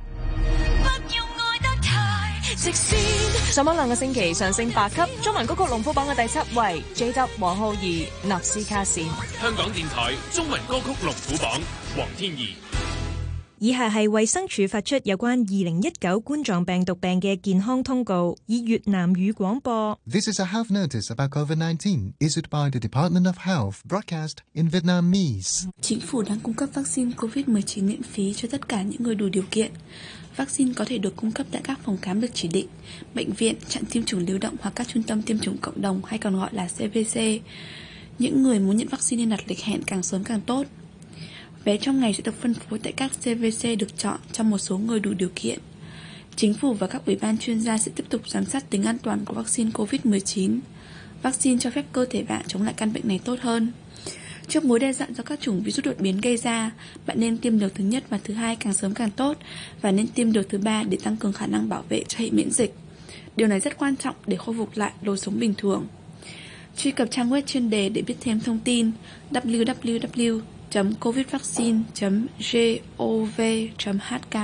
上榜兩個星期上升八級，中文歌曲龍虎榜嘅第七位 J W 黃浩儀納斯卡線。 香港電台中文歌曲龍虎榜黃天怡。 以下係衛生署發出有關二零一九冠狀病毒病嘅健康通告，以越南語廣播。 This is a health notice about COVID nineteen issued by the Department of Health, broadcast in Vietnamese. Chính phủ đang cung cấp vaccine covid mười chín miễn phí cho tất cả những người đủ điều kiện. Vaccine có thể được cung cấp tại các phòng khám được chỉ định, bệnh viện, trạm tiêm chủng lưu động hoặc các trung tâm tiêm chủng cộng đồng hay còn gọi là C V C. Những người muốn nhận vaccine nên đặt lịch hẹn càng sớm càng tốt. Vé trong ngày sẽ được phân phối tại các C V C được chọn cho một số người đủ điều kiện. Chính phủ và các ủy ban chuyên gia sẽ tiếp tục giám sát tính an toàn của vaccine covid mười chín. Vaccine cho phép cơ thể bạn chống lại căn bệnh này tốt hơn. Trước mối đe dọa do các chủng virus đột biến gây ra, bạn nên tiêm liều thứ nhất và thứ hai càng sớm càng tốt, và nên tiêm liều thứ ba để tăng cường khả năng bảo vệ cho hệ miễn dịch. Điều này rất quan trọng để khôi phục lại lối sống bình thường. Truy cập trang web chuyên đề để biết thêm thông tin w w w chấm covid vaccine chấm gov chấm h k.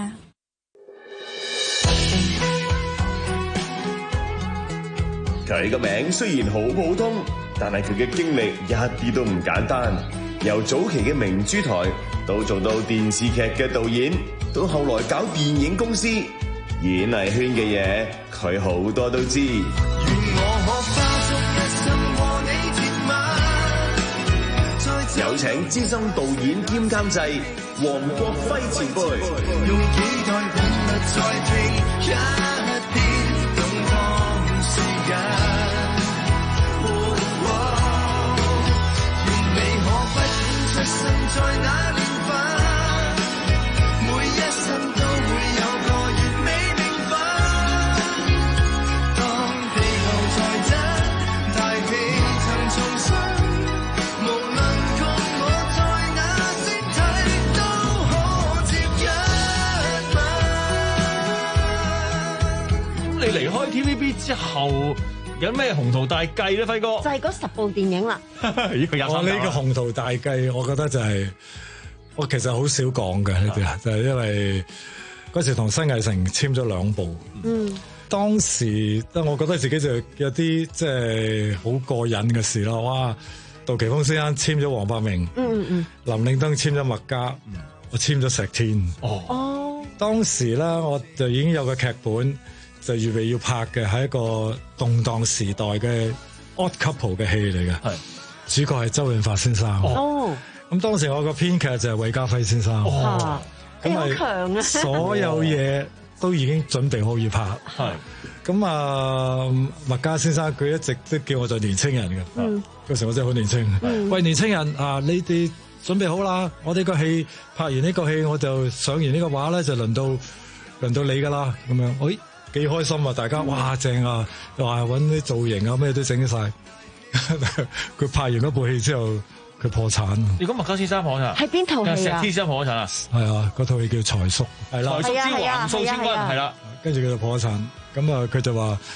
佢個名雖然好普通，但係佢嘅經歷一啲都唔簡單。由早期嘅明珠台，到做到電視劇嘅導演，到後來搞電影公司，演藝圈嘅嘢佢好多都知。有請資深導演兼監製黃國輝前輩。用幾代本物再拼一啲動盪時間。願你可不管出生在哪年份，每一生都會有個完美名分。當地球在真，大氣層重生。你離開 T V B 之後，有咩宏圖大計咧，輝哥？ 就係嗰十部電影啦。 呢個有我呢個宏圖大計，我覺得就係、是、我其實好少講嘅呢啲啊，就係、是、因為嗰時同新藝城簽咗兩部。嗯，當時我覺得自己就有啲即係好過癮嘅事啦。哇！杜琪峰先生簽咗黃百鳴，嗯嗯嗯，林嶺東簽咗麥嘉，我簽咗石天。哦哦，當時咧我就已經有個劇本。就預備要拍嘅係一個動盪時代嘅 odd couple 嘅戲嚟嘅，係主角係周潤發先生。哦，咁當時我個編劇就係韋家輝先生。哦，咁好強啊！所有嘢都已經準備好要拍。係咁啊，麥嘉先生佢一直都叫我做年青人嘅。嗯，嗰時我真係好年青。嗯，喂，年青人啊，你哋準備好啦！我哋個戲拍完呢個戲，我就上完呢個畫咧，就輪到輪到你噶啦。咁樣，誒。幾開心啊！大家哇正啊，又話揾啲造型啊，咩都整晒。佢拍完嗰部戲之後，佢破產。 你講麥嘉先生破產？ 係邊套戲啊？ 石 T 先生破產啊？ 係啊，嗰套戲叫財叔，係啦， 財叔之橫掃千軍，係啦。 跟住佢就破產，咁啊佢就話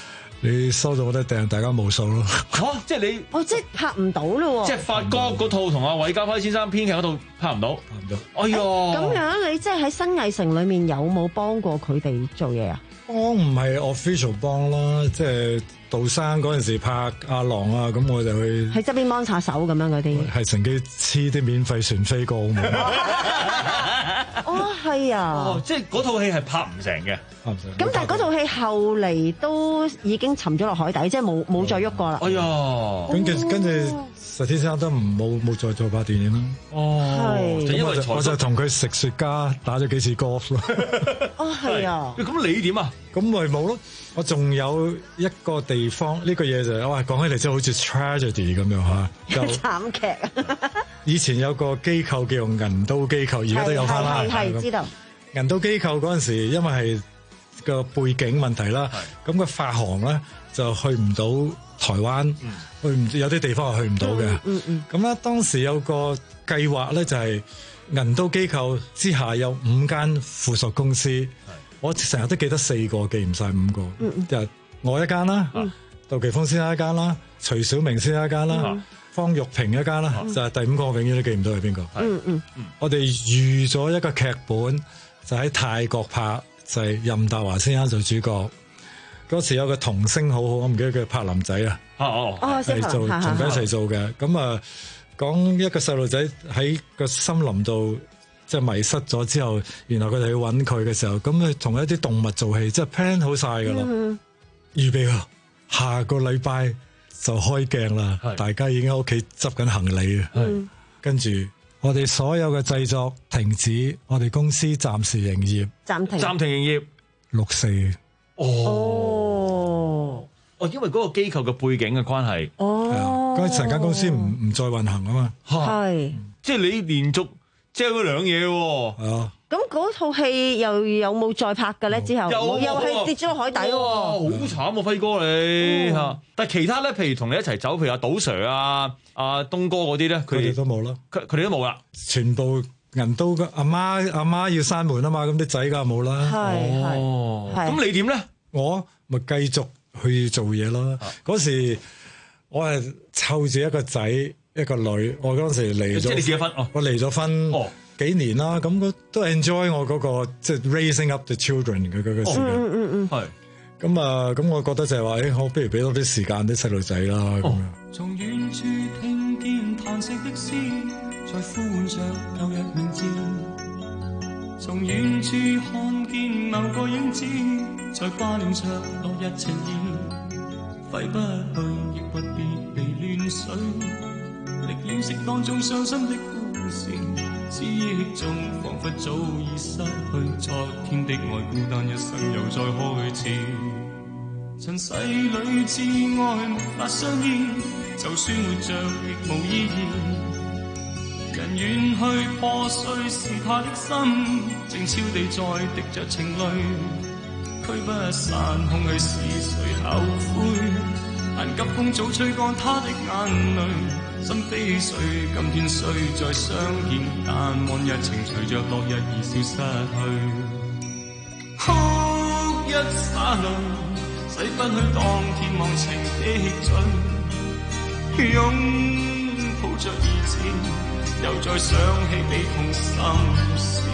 你收咗我得訂，大家冇數咯。 嚇、啊！即係你， 哦，即係拍唔到咯喎。 即係發哥嗰套同阿韋家輝先生編劇嗰套拍唔到， 拍唔到。 哎呀！ 咁樣你即係喺新藝城裏面有冇幫過佢哋做嘢啊？ 幫唔係 official 幫啦，即係杜生嗰陣時拍阿郎啊，咁我就去喺側邊幫下手咁樣嗰啲。 係乘機黐啲免費船飛過澳門。 哦，係啊！ 哦，即係嗰套戲係拍唔成嘅， 拍唔成。 咁但係嗰套戲後嚟都已經沉咗落海底，即係冇冇再喐過啦。 哎呀！ 跟住跟住，實天生都唔冇冇再做拍電影啦。 哦， 係就因為我就同佢食雪茄，打咗幾次 golf 咯。 哦，係啊。 咁你點啊？ 咁咪冇咯。我仲有一個地方，呢、這個嘢就係，哇，講起嚟真係好似 tragedy 咁樣嚇。就慘劇啊！ 以前有個機構叫銀都機構，而家都有翻啦。 係知道。 銀都機構嗰陣時，因為係個背景問題啦，咁個發行咧就去唔到台灣，嗯、去唔有啲地方係去唔到嘅。 嗯嗯。 咁、嗯、咧當時有個計劃咧，就係銀都機構之下有五間附屬公司。我成日都記得四個，記唔晒五個。嗯就係我一間啦，嗯、杜琪峰先生一間啦，徐小明先生一間啦，嗯、方玉萍一間啦，嗯、就係第五個，我永遠都記唔到係邊個。 嗯嗯。 我哋預咗一個劇本，就喺泰國拍，就係、是、任達華先生做主角。嗰時有個童星好好，我唔記得叫柏林仔啊。 哦哦。係做同佢一齊做嘅。咁啊，講一個細路仔喺個森林度。即係迷失咗之後，然後佢哋去揾佢嘅時候，咁佢同一啲動物做戲，即係 plan 好晒㗎啦。嗯、預備啊，下個禮拜就開鏡啦，大家已經喺屋企執緊行李啊。跟住我哋所有嘅製作停止，我哋公司暫時營業， 暫停暫停營業。 六四哦哦，哦，因為嗰個機構嘅背景嘅關係。 哦， 嗰成間公司唔唔再運行啊嘛。 係， 即係你連續。即係嗰兩嘢喎， 啊！ 咁嗰套戲又有冇再拍嘅咧？之後又又係跌咗落海底喎， 好慘啊！輝哥你嚇，嗯、但係其他咧，譬如同你一齊走，譬如阿賭 Sir 啊、阿東哥嗰啲咧，佢哋都冇啦， 佢佢哋都冇啦， 全部銀都嘅阿媽阿媽要閂門啊嘛，咁啲仔梗係冇啦。 係係， 咁你點咧？ 我咪繼續去做嘢咯。嗰、啊、時我係湊住一個仔。一個女，我嗰陣時離咗， 即係你結咗婚哦， 我離咗婚幾年啦，咁、哦、都 enjoy 我嗰、那個即係、就是、raising up the children 嘅嗰個時間， 嗯嗯嗯， 係，咁啊，咁我覺得就係話，誒，我不如俾多啲時間啲細路仔啦，咁樣。 從遠處聽見嘆息的詩，在呼喚着舊日名字；從遠處看見某個影子，在掛念着落日情意，揮不去，亦不必被亂水。歷了適當中傷心的故事，思憶中彷彿早已失去昨天的愛，孤單一生又再開始。塵世裏至愛無法相依，就算活着亦無意義。人遠去破碎是他的心，靜悄地在滴着情淚，驅不散空虛是誰後悔？但急風早吹乾他的眼淚。心非碎，今天雖再相見，但往日情隨着落日而消失去。哭一灑淚，洗不去當天忘情的醉。擁抱着兒子，又再想起悲痛心事。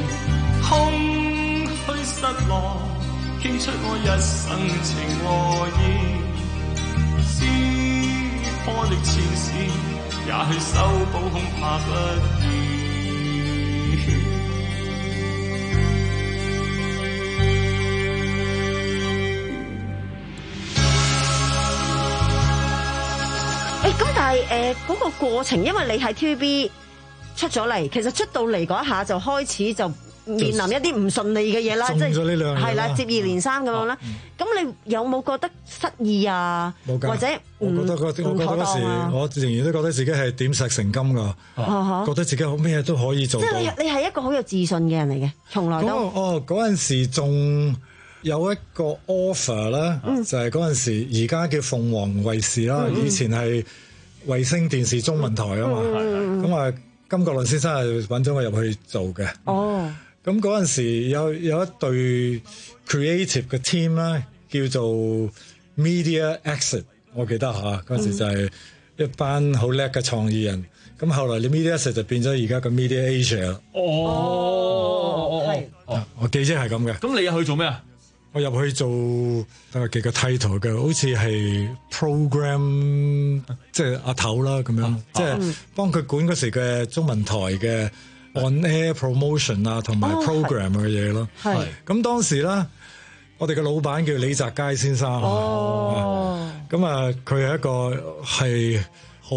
空虛失落，傾出我一生情和義。破的前事，也許修補恐怕不易。 誒，咁但係誒嗰個過程，因為你喺 T V B 出咗嚟，其實出到嚟嗰一下就開始就面臨一啲唔順利嘅嘢啦，即係係啦，接二連三咁樣啦。咁你有冇覺得失意啊？ 冇㗎， 或者我覺得嗰我覺得嗰時，我仍然都覺得自己係點石成金㗎，覺得自己好咩都可以做到。 即係你你係一個好有自信嘅人嚟嘅，從來都。 哦，嗰陣時仲有一個 offer 啦，就係嗰陣時而家叫鳳凰衛視啦，以前係衛星電視中文台啊嘛。咁啊，金國倫先生係揾咗我入去做嘅。 哦。 咁嗰陣時有有一隊 creative 嘅 team 啦，叫做 Media Exit， 我記得嚇嗰陣時就係一班好叻嘅創意人。咁後來你 Media Exit 就變咗而家個 Media Asia 啦。 哦哦係哦，我記憶係咁嘅。 咁你入去做咩啊？ 我入去做等我記個 title 嘅，好似係 program， 即係阿頭啦咁樣，啊、即係幫佢管嗰時嘅中文台嘅 on air promotion 啊，同埋 program 嘅嘢咯。係咁當時咧，我哋嘅老闆叫李澤楷先生。哦，咁啊，佢係一個係好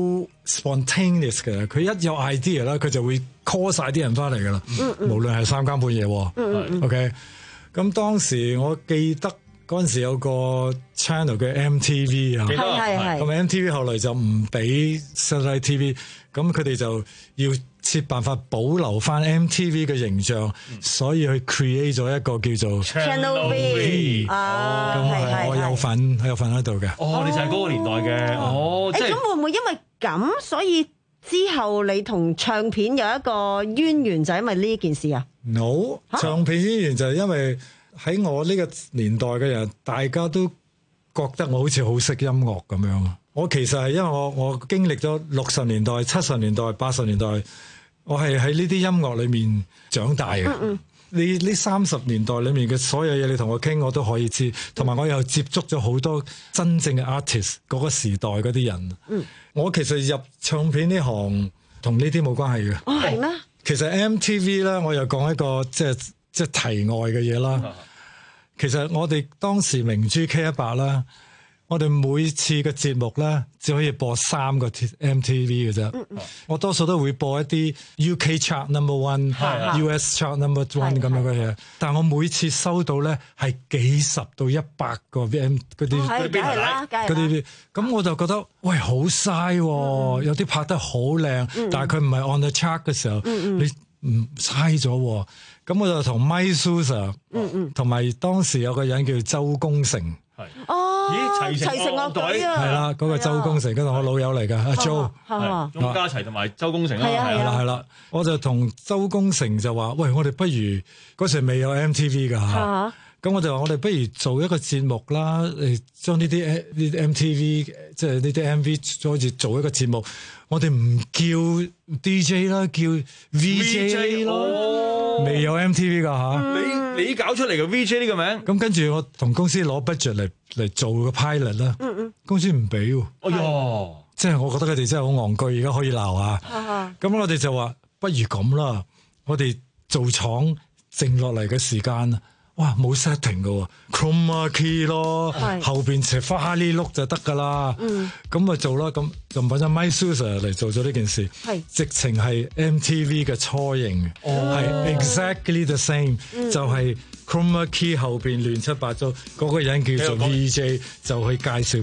spontaneous 嘅，佢一有 idea 啦，佢就會 call 晒啲人翻嚟噶啦。嗯嗯，無論係三更半夜。嗯嗯 OK。咁當時我記得嗰陣時有個 channel 嘅 M T V 啊，係係咁 M T V 後來就唔俾 satellite T V， 咁佢哋就要設辦法保留翻 M T V 嘅形象，嗯、所以去 create 咗一個叫做 Channel V 啊， 咁係我有份我有份喺度嘅。 哦，你就係嗰個年代嘅。哦， 即係咁會唔會因為咁，所以之後你同唱片有一個淵源，就係因為呢件事啊？ No， 唱片淵源就係因為喺我呢個年代嘅人，大家都覺得我好似好識音樂咁樣。我其實係因為我我經歷咗六十年代、七十年代、八十年代，我係喺呢啲音樂裏面長大嘅。嗯嗯，你呢三十年代裏面嘅所有嘢，你同我傾，我都可以知。同埋我又接觸咗好多真正嘅 artist 嗰個時代嗰啲人。嗯，我其實入唱片呢行同呢啲冇關係嘅。 哦，係咩？ 其實 M T V 咧，我又講一個即係即係題外嘅嘢啦。其實我哋當時明珠 K 一百啦，我哋每次嘅節目咧只可以播三個 M T V 嘅啫。嗯嗯，我多數都會播一啲 U K chart number one、U S chart number one 咁樣嘅嘢。但係我每次收到咧係幾十到一百個 M 嗰啲嗰啲嗰啲，咁我就覺得喂好嘥，嗯、有啲拍得好靚，嗯、但係佢唔係 on the chart 嘅時候，嗯、你唔嘥咗。咁我就同 Mike Sousa， 嗯嗯，同埋當時有個人叫周公成。係哦， 咦，齊成樂隊啊，係啦，嗰個周公成，嗰個我老友嚟㗎，阿 Jo， 係鍾嘉齊同埋周公成啦， 係啦係啦，我就同周公成就話：喂，我哋不如嗰時未有 M T V 㗎嚇，咁我就話我哋不如做一個節目啦，誒，將呢啲呢啲 M T V 即係呢啲 M V 再住做一個節目，我哋唔叫 D J 啦，叫 V J 咯，未有 M T V 㗎嚇。 你你搞出嚟嘅 V J 呢個名， 咁跟住我同公司攞 budget 嚟嚟做個 pilot 啦。嗯嗯，公司唔俾喎。哎呀，即係我覺得佢哋真係好戇居，而家可以鬧啊。咁我哋就話不如咁啦，我哋做廠靜落嚟嘅時間，哇冇 setting 嘅 chroma key 咯，後邊寫花呢碌就得㗎啦。嗯，咁咪做啦，咁就揾咗 Mike Sousa 嚟做咗呢件事。係直情係 M T V 嘅雛形，係 exactly the same，就係 chroma key 後邊亂七八糟，嗰個人叫做 V J 就去介紹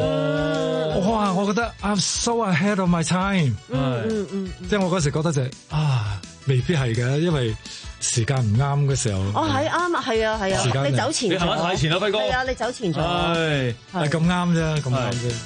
video。哇！我覺得 I'm so ahead of my time。嗯嗯嗯，即係我嗰時覺得就係啊，未必係嘅，因為時間唔啱嘅時候。哦，係啱啊，係啊，係啊，你走前咗。你係咪太前啦，輝哥？係啊，你走前咗。係係咁啱啫，咁啱啫。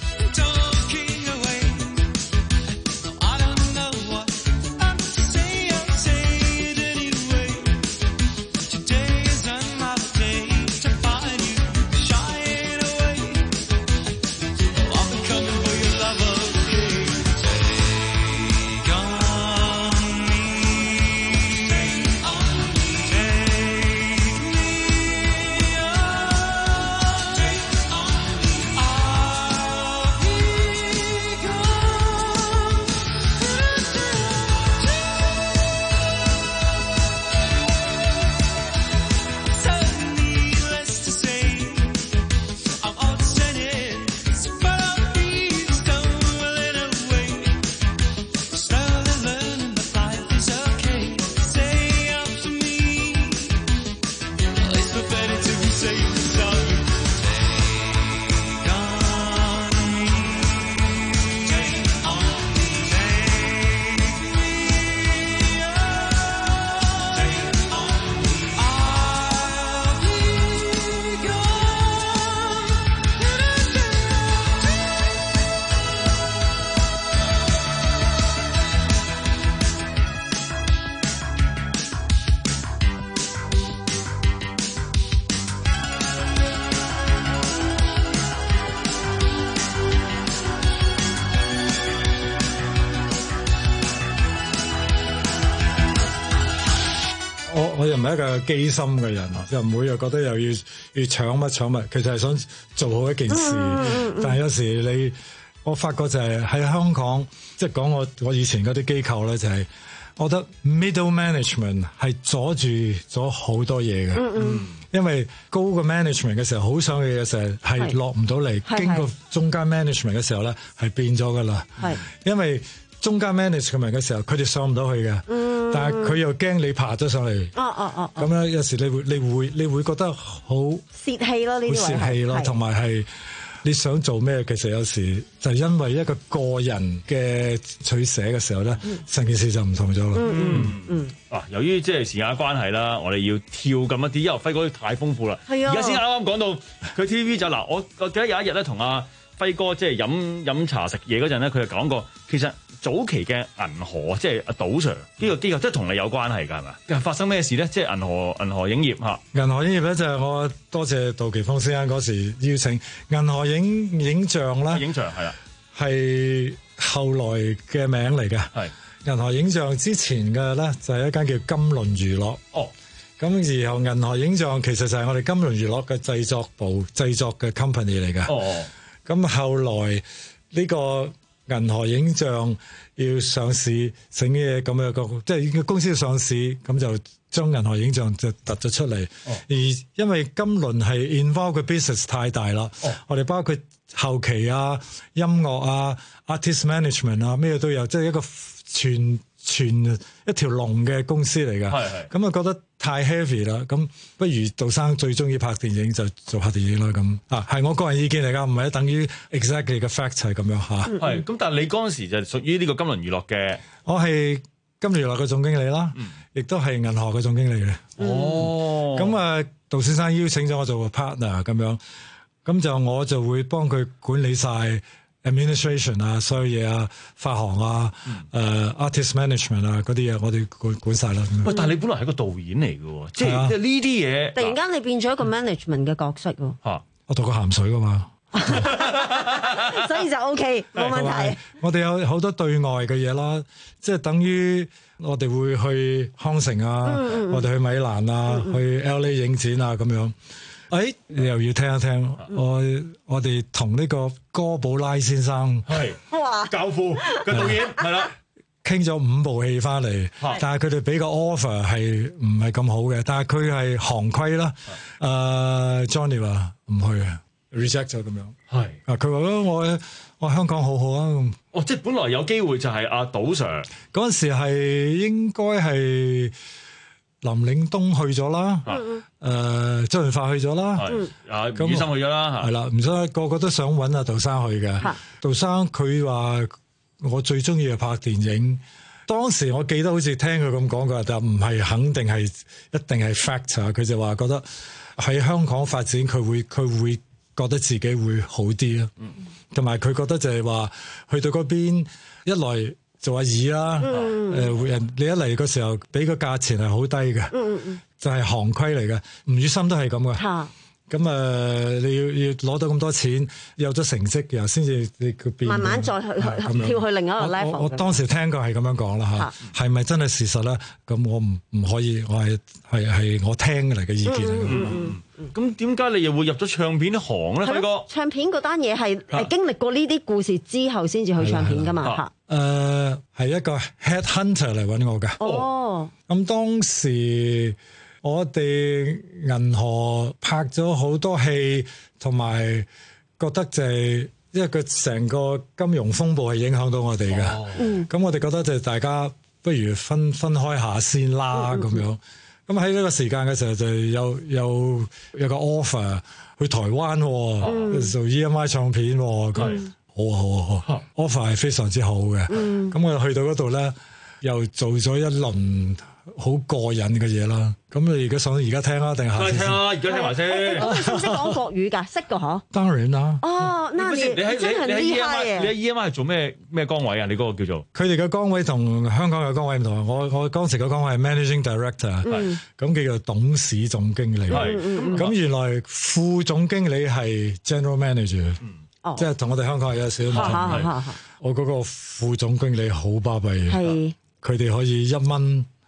我又唔係一個機心嘅人，又唔會又覺得又要要搶乜搶乜，其實係想做好一件事。嗯、但係有時你，我發覺就係喺香港，即係講我我以前嗰啲機構咧，就係、是、我覺得 middle management 係阻住咗好多嘢嘅。嗯嗯，因為高嘅 management 嘅時候，好想嘅嘢成日係落唔到嚟，經過中間 management 嘅時候咧，係變咗噶啦。係，因為中間 management 嘅時候，佢哋上唔到去嘅。嗯。但係佢又驚你爬咗上嚟， 哦哦哦， 咁咧有時你會你會你會覺得好泄氣咯，呢啲好泄氣咯，同埋係你想做咩？其實有時就係因為一個個人嘅取捨嘅時候咧，成、嗯、件事就唔同咗咯。 嗯嗯嗯。啊，由於即係時間關係啦，我哋要跳咁一啲，因為輝哥太豐富啦。係啊。而家先啱啱講到佢 T V B 就嗱，我我記得有一日咧，同阿輝哥即係飲飲茶食嘢嗰陣咧，佢就講過，其實早期嘅銀河即係阿賭 Sir 呢個機構，即係同你有關係㗎，係咪？發生咩事咧？即係銀河銀河影業嚇。 銀河影業咧就係我多謝杜琪峰先生嗰時邀請銀河影影像啦。 影像係啦， 係後來嘅名嚟嘅。係銀河影像之前嘅咧就係一間叫金輪娛樂。哦。咁然後銀河影像其實就係我哋金輪娛樂嘅製作部製作嘅 company 嚟嘅。哦。咁後來呢個銀河影像要上市整嘢咁樣個，即係個公司要上市，咁就將銀河影像就突咗出嚟。哦、而因為金輪係 involve 嘅 business 太大啦，哦、我哋包括後期啊、音樂啊、artist management 啊，咩都有，即係一個全全一條龍嘅公司嚟㗎。係係。咁啊覺得太 heavy 啦，咁不如杜生最中意拍電影就做拍電影啦咁啊，係我個人意見嚟㗎，唔係等於 exactly 嘅 fact 係咁樣嚇。 係，咁但係你嗰陣時就屬於呢個金輪娛樂嘅， 我係金輪娛樂嘅總經理啦，亦、嗯、都係銀河嘅總經理嘅。哦，咁啊，杜先生邀請咗我做個 partner 咁樣，咁就我就會幫佢管理晒 administration 啊，所有嘢啊，發行啊，誒、嗯 uh, artist management 啊嗰啲嘢，我哋管管曬啦。 喂，但係你本來係個導演嚟嘅喎，即係即係呢啲嘢。 突然間你變咗一個 management 嘅角色喎。 嚇！我讀過鹹水㗎嘛， 所以就 OK 冇問題。 我哋有好多對外嘅嘢啦，即係等於我哋會去康城啊，嗯嗯我哋去米蘭啊，嗯嗯去 L A 影展啊咁樣。誒，你又要聽一聽，我我哋同呢個哥寶拉先生係哇教父嘅導演係啦， 傾咗五部戲翻嚟，但係佢哋俾個 offer 係唔係咁好嘅，但係佢係行規啦。誒 Johnny 話唔去啊 ，reject 咗咁樣。係啊，佢話我我香港好好啊。 哦，即係本來有機會就係阿杜 Sir 嗰陣時係應該係。林嶺東去咗啦，誒周潤發去咗啦， 啊吳宇森去咗啦， 係啦，唔使個個都想揾阿杜生去嘅。杜生佢話我最中意係拍電影，當時我記得好似聽佢咁講嘅，但唔係肯定係一定係 factor。佢就話覺得喺香港發展，佢會佢會覺得自己會好啲咯，同埋佢覺得就係話去到嗰邊一來。做阿二啦，誒、嗯，人、呃、你一嚟嗰時候俾個價錢係好低嘅，嗯嗯、就係行規嚟嘅。吳宇森都係咁嘅，咁誒、呃、你要要攞到咁多錢，有咗成績，然後先至你變慢慢再去去跳去另一個 level。 我我當時聽過係咁樣講啦嚇，係咪真係事實咧？咁我唔唔可以，我係係係我聽嚟嘅意見嚟嘅。 嗯咁點解你又會入咗唱片行咧？輝哥， 唱片嗰單嘢係誒經歷過呢啲故事之後先至去唱片噶嘛嚇？ 誒係、呃、一個 head hunter 嚟揾我㗎。哦，咁當時我哋銀河拍咗好多戲，同埋覺得就係因為佢成個金融風暴係影響到我哋嘅。哦，咁我哋覺得就係大家不如分分開下先啦咁樣。咁喺呢個時間嘅時候就有有有個 offer 去台灣，嗯、做 E M I 唱片，咁、嗯、好啊好啊好啊 offer 係非常之好嘅。咁、嗯、我去到嗰度咧，又做咗一輪好過癮嘅嘢啦。咁你而家想而家聽啊，定係下次先？ 聽啊，而家聽埋先。 識唔識講國語㗎？識㗎嗬？ 當然啦。 哦，那你你喺你喺 E M I， 你喺 E M I 係做咩咩崗位啊？你嗰個叫做？ 佢哋嘅崗位同香港嘅崗位唔同。我我當時嘅崗位係 Managing Director，咁、嗯、叫做董事總經理。咁、嗯嗯、原來副總經理係 General Manager，、嗯、即係同我哋香港係有少少唔同。係我嗰個副總經理好巴閉，佢哋可以一蚊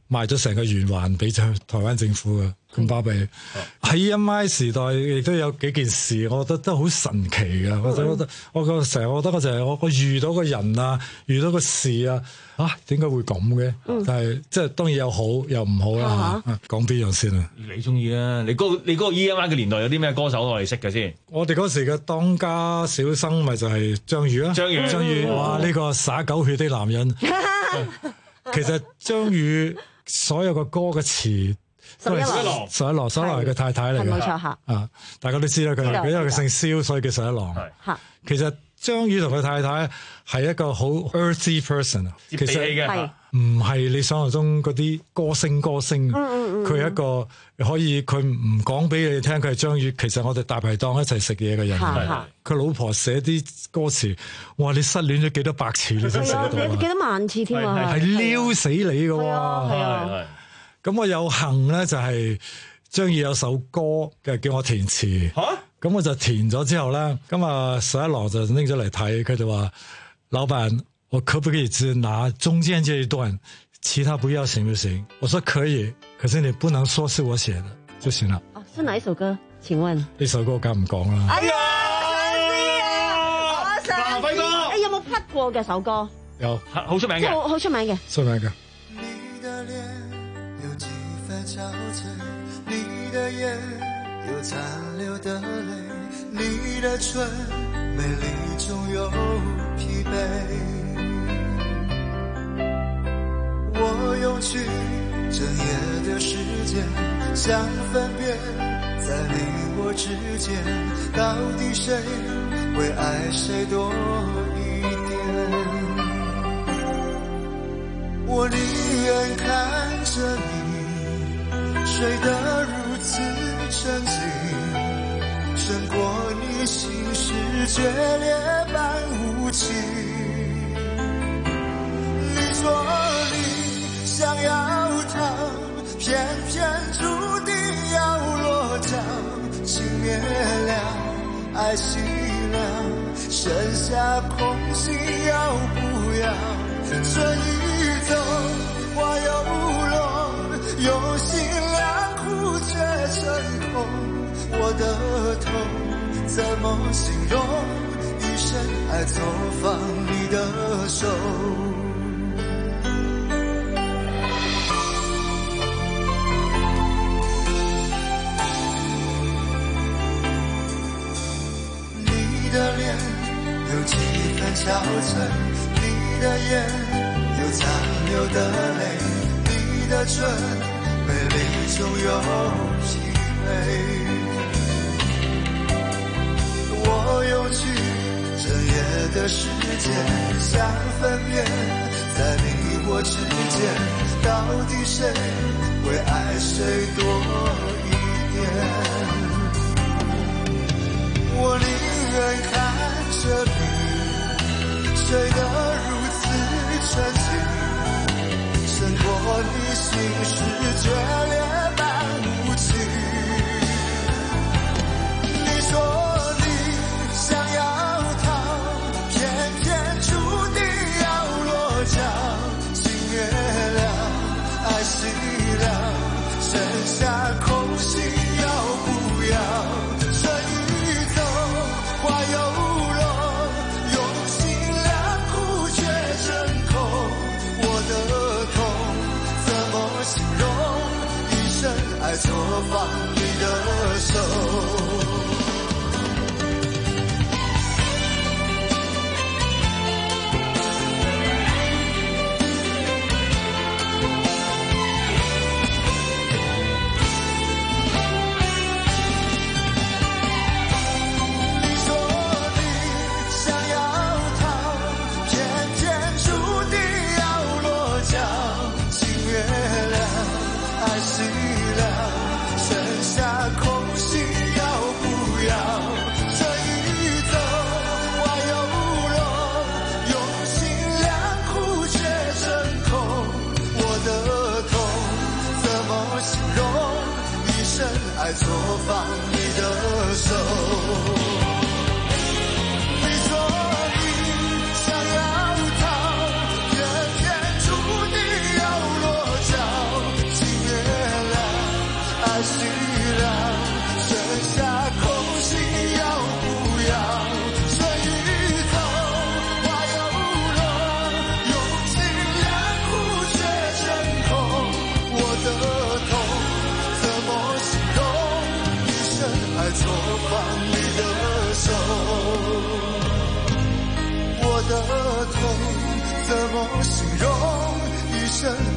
賣咗成個圓環俾台灣政府嘅，咁巴閉。喺 E M I 時代亦都有幾件事，我覺得都好神奇嘅。我覺得我個成日覺得我就係我我遇到個人啊，遇到個事啊，啊點解會咁嘅？嗯、但係即係當然有好有唔好啦。嚇、啊，講邊樣先啊？ 你中意啊？你嗰你嗰個 E M I 嘅年代有啲咩歌手我哋識嘅先？ 我哋嗰時嘅當家小生咪就係張宇啊， 張宇， 張宇，哇！呢、呢個灑狗血的男人。其實張宇所有嘅歌嘅詞都係十一郎，十一郎，十一郎係佢太太嚟嘅， 冇錯嚇。 啊，大家都知啦，佢佢因為佢姓蕭，所以叫十一郎。 嚇， 其實張宇同佢太太係一個好 earthy person 啊， 接地氣嘅， 唔係你想象中嗰啲歌星歌星。佢係一個可以佢唔講俾你聽，佢係張宇。其實我哋大排檔一齊食嘢嘅人，佢老婆寫啲歌詞，哇！你失戀咗幾多百次你先寫到啊？ 幾多萬次添啊？ 係撩死你嘅喎！ 係啊！ 咁我有幸咧，就係張宇有首歌嘅叫我填詞。嚇！咁我就填咗之後咧，咁啊十一郎就拎咗嚟睇，佢就話：老闆，我可不可以只拿中間這一段？其他不要行不行？我說可以，可是你不能說是我寫的就行了。 哦，是哪一首歌？請問呢首歌我梗唔講啦。 哎呀，我想知啊！我想知。誒，有冇拍過嘅首歌？ 有， 好出名嘅， 好好出名嘅。 出名嘅。 你的臉有幾分憔悴，你的眼有殘留的淚，你的唇美麗中有疲憊。我用去整夜的時間，想分辨在你我之間，到底誰會愛誰多一點。我寧願看着你睡得如此沉靜，勝過你心事決裂般無情。你說想要逃，偏偏注定要落腳，情滅了，愛熄了，剩下空心要不要？春已走，花又落，用心良苦卻成空，我的痛怎麼形容？一生愛作放你的手。憔悴，你的眼有殘留的淚，你的唇美麗中有疲憊。我用去整夜的時間，想分辨在你我之間，到底誰會愛誰多一點。我寧願看着你睡得如此沉靜，勝過你心事決裂般無情。你說你想要逃，偏偏注定要落腳，情滅了，愛熄了，剩下空心要不要？春已走，花又愛作放你的手。愛作放你的手，你說你想要逃，偏偏注定要落腳，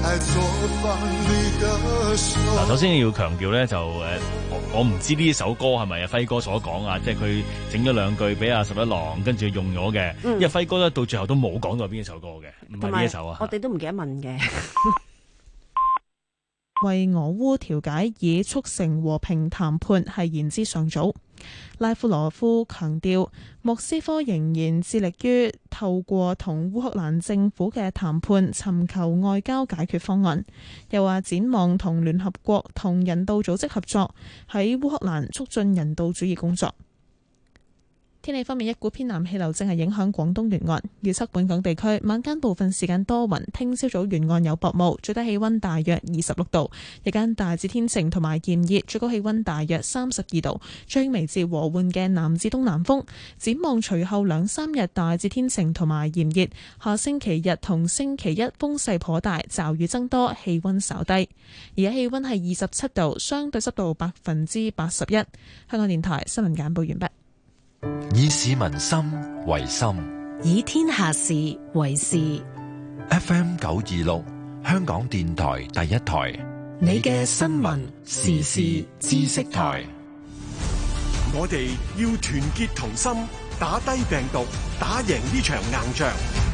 爱作放你的手。 嗱，首先要強調咧，就誒，我我唔知呢首歌係咪阿輝哥所講啊，即係佢整咗兩句俾阿十一郎，跟住用咗嘅。 嗯、 因為輝哥咧到最後都冇講到邊一首歌嘅，唔係呢一首啊。 我哋都唔記得問嘅。 為俄烏調解以促成和平談判係言之尚早。拉夫羅夫強調，莫斯科仍然致力於透過同烏克蘭政府嘅談判尋求外交解決方案。又話展望同聯合國同人道組織合作，喺烏克蘭促進人道主義工作。天氣方面，一股偏南氣流正係影響廣東沿岸，預測本港地區晚間部分時間多雲，聽朝早沿岸有薄霧，最低氣溫大約二十六度，日間大致天晴同埋炎熱，最高氣溫大約三十二度，吹微至和緩嘅南至東南風。展望隨後兩三日大致天晴同埋炎熱，下星期日同星期一風勢頗大，驟雨增多，氣溫稍低。而家氣溫係二十七度，相對濕度百分之八十一。香港電台新聞簡報完畢。 以市民心為心， 以天下事為事。 F M 九二六，香港電台第一台， 你嘅新聞時事知識台。 我哋要團結同心，打低病毒，打贏呢場硬仗。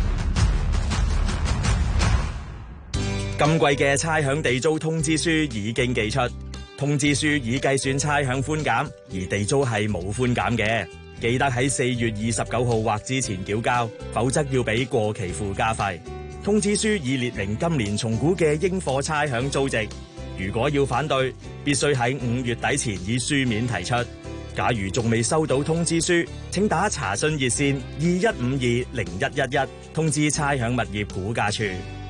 今季嘅差餉地租通知書已經寄出，通知書已計算差餉寬減，而地租係冇寬減嘅。記得喺四月二十九號或之前繳交，否則要俾過期附加費。通知書已列明今年重估嘅應課差餉租值。如果要反對，必須喺五月底前以書面提出。假如仲未收到通知書，請打查詢熱線二一五二零一一一通知差餉物業估價處。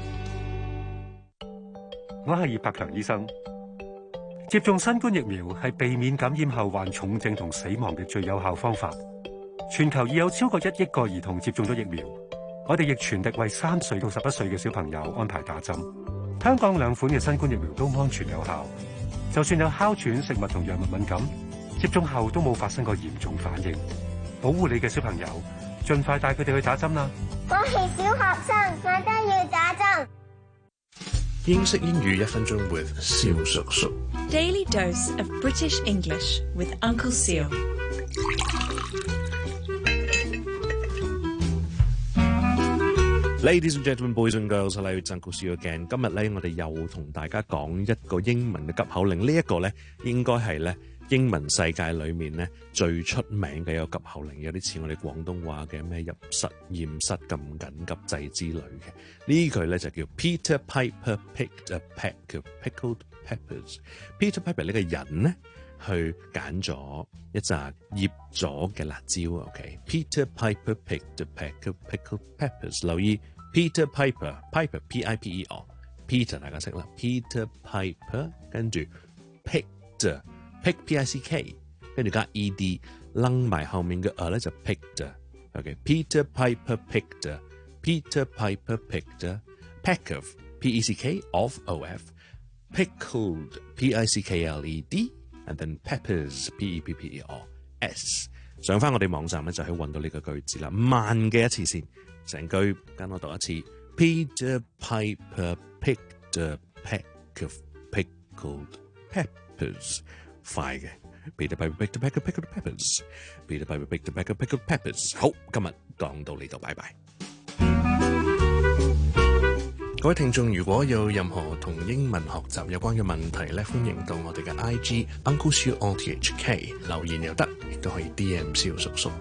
我係葉柏強醫生。接種新冠疫苗係避免感染後患重症同死亡嘅最有效方法。全球已有超過一億個兒童接種咗疫苗，我哋亦全力為三歲到十一歲嘅小朋友安排打針。香港兩款嘅新冠疫苗都安全有效，就算有哮喘、食物同藥物敏感，接種後都冇發生過嚴重反應。保護你嘅小朋友，盡快帶佢哋去打針啦！ 我係小學生，我都要打針。 英式英語一分鐘 with 蕭叔叔。 Daily dose of British English with Uncle Seal。 Ladies and gentlemen, boys and girls, hello, it's Uncle Seal again。今日咧，我哋又同大家講一個英文嘅急口令。呢一個咧，應該係咧英文世界裏面咧最出名嘅一個急口令，有啲似我哋廣東話嘅咩入實驗室咁緊急掣之類嘅。呢句咧就叫 Peter Piper picked a peck of pickled peppers。Peter Piper 呢個人咧，去揀咗一紮醃咗嘅辣椒。OK，Peter Piper picked a peck of pickled peppers。留意 Peter Piper Piper P I P E R。Peter 大家識啦 ，Peter Piper 跟住 picked pick P I C K 跟住加 E D， 掕埋後面嘅 a 咧就 picked。OK，Peter Piper picked Peter Piper picked a peck of P E C K of O F pickled P I C K L E D and then peppers P E P P E R S。上翻我哋網站咧就可以揾到呢個句子啦，慢嘅一次先，成句跟我讀一次 Peter Piper picked a peck of pickled peppers。快嘅 Peter Piper picked a peck of pickled peppers Peter Piper picked a peck of pickled peppers。 好，今日講到呢度，拜拜。 各位聽眾，如果有任何同英文學習有關嘅問題咧，歡迎到我哋嘅 I G Uncle Siu O T H K 留言又得，亦都可以 D M 蕭叔叔。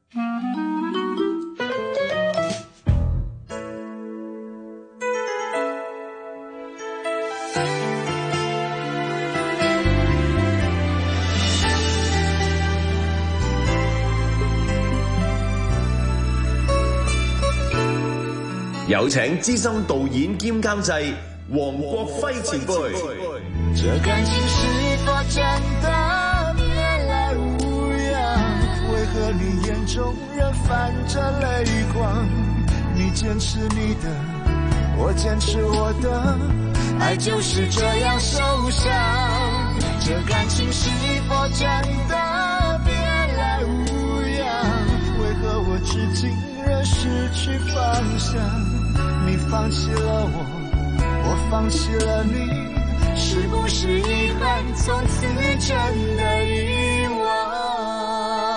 有請資深導演兼監製黃國輝前輩。 這感情是否真的別來無恙？為何你眼中仍泛着淚光？你堅持你的，我堅持我的，愛就是這樣受傷。這感情是否真的別來無恙？為何我至今仍失去方向？你放棄了我， 我放弃了你，是不是遗憾从此真的遗忘？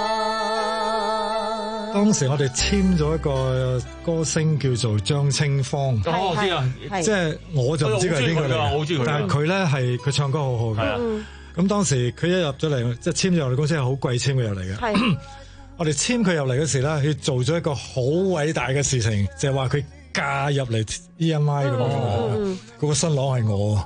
當時我哋簽咗一個歌星叫做張清芳， 哦，我知啊， 即係我就唔知佢係邊個嚟，但係佢咧係佢唱歌好好嘅。咁當時佢一入咗嚟，即係簽咗我哋公司係好貴簽佢入嚟嘅。我哋簽佢入嚟嗰時咧，佢做咗一個好偉大嘅事情，就係話佢嫁入嚟 E M I 咁樣。嗰個新郎係我。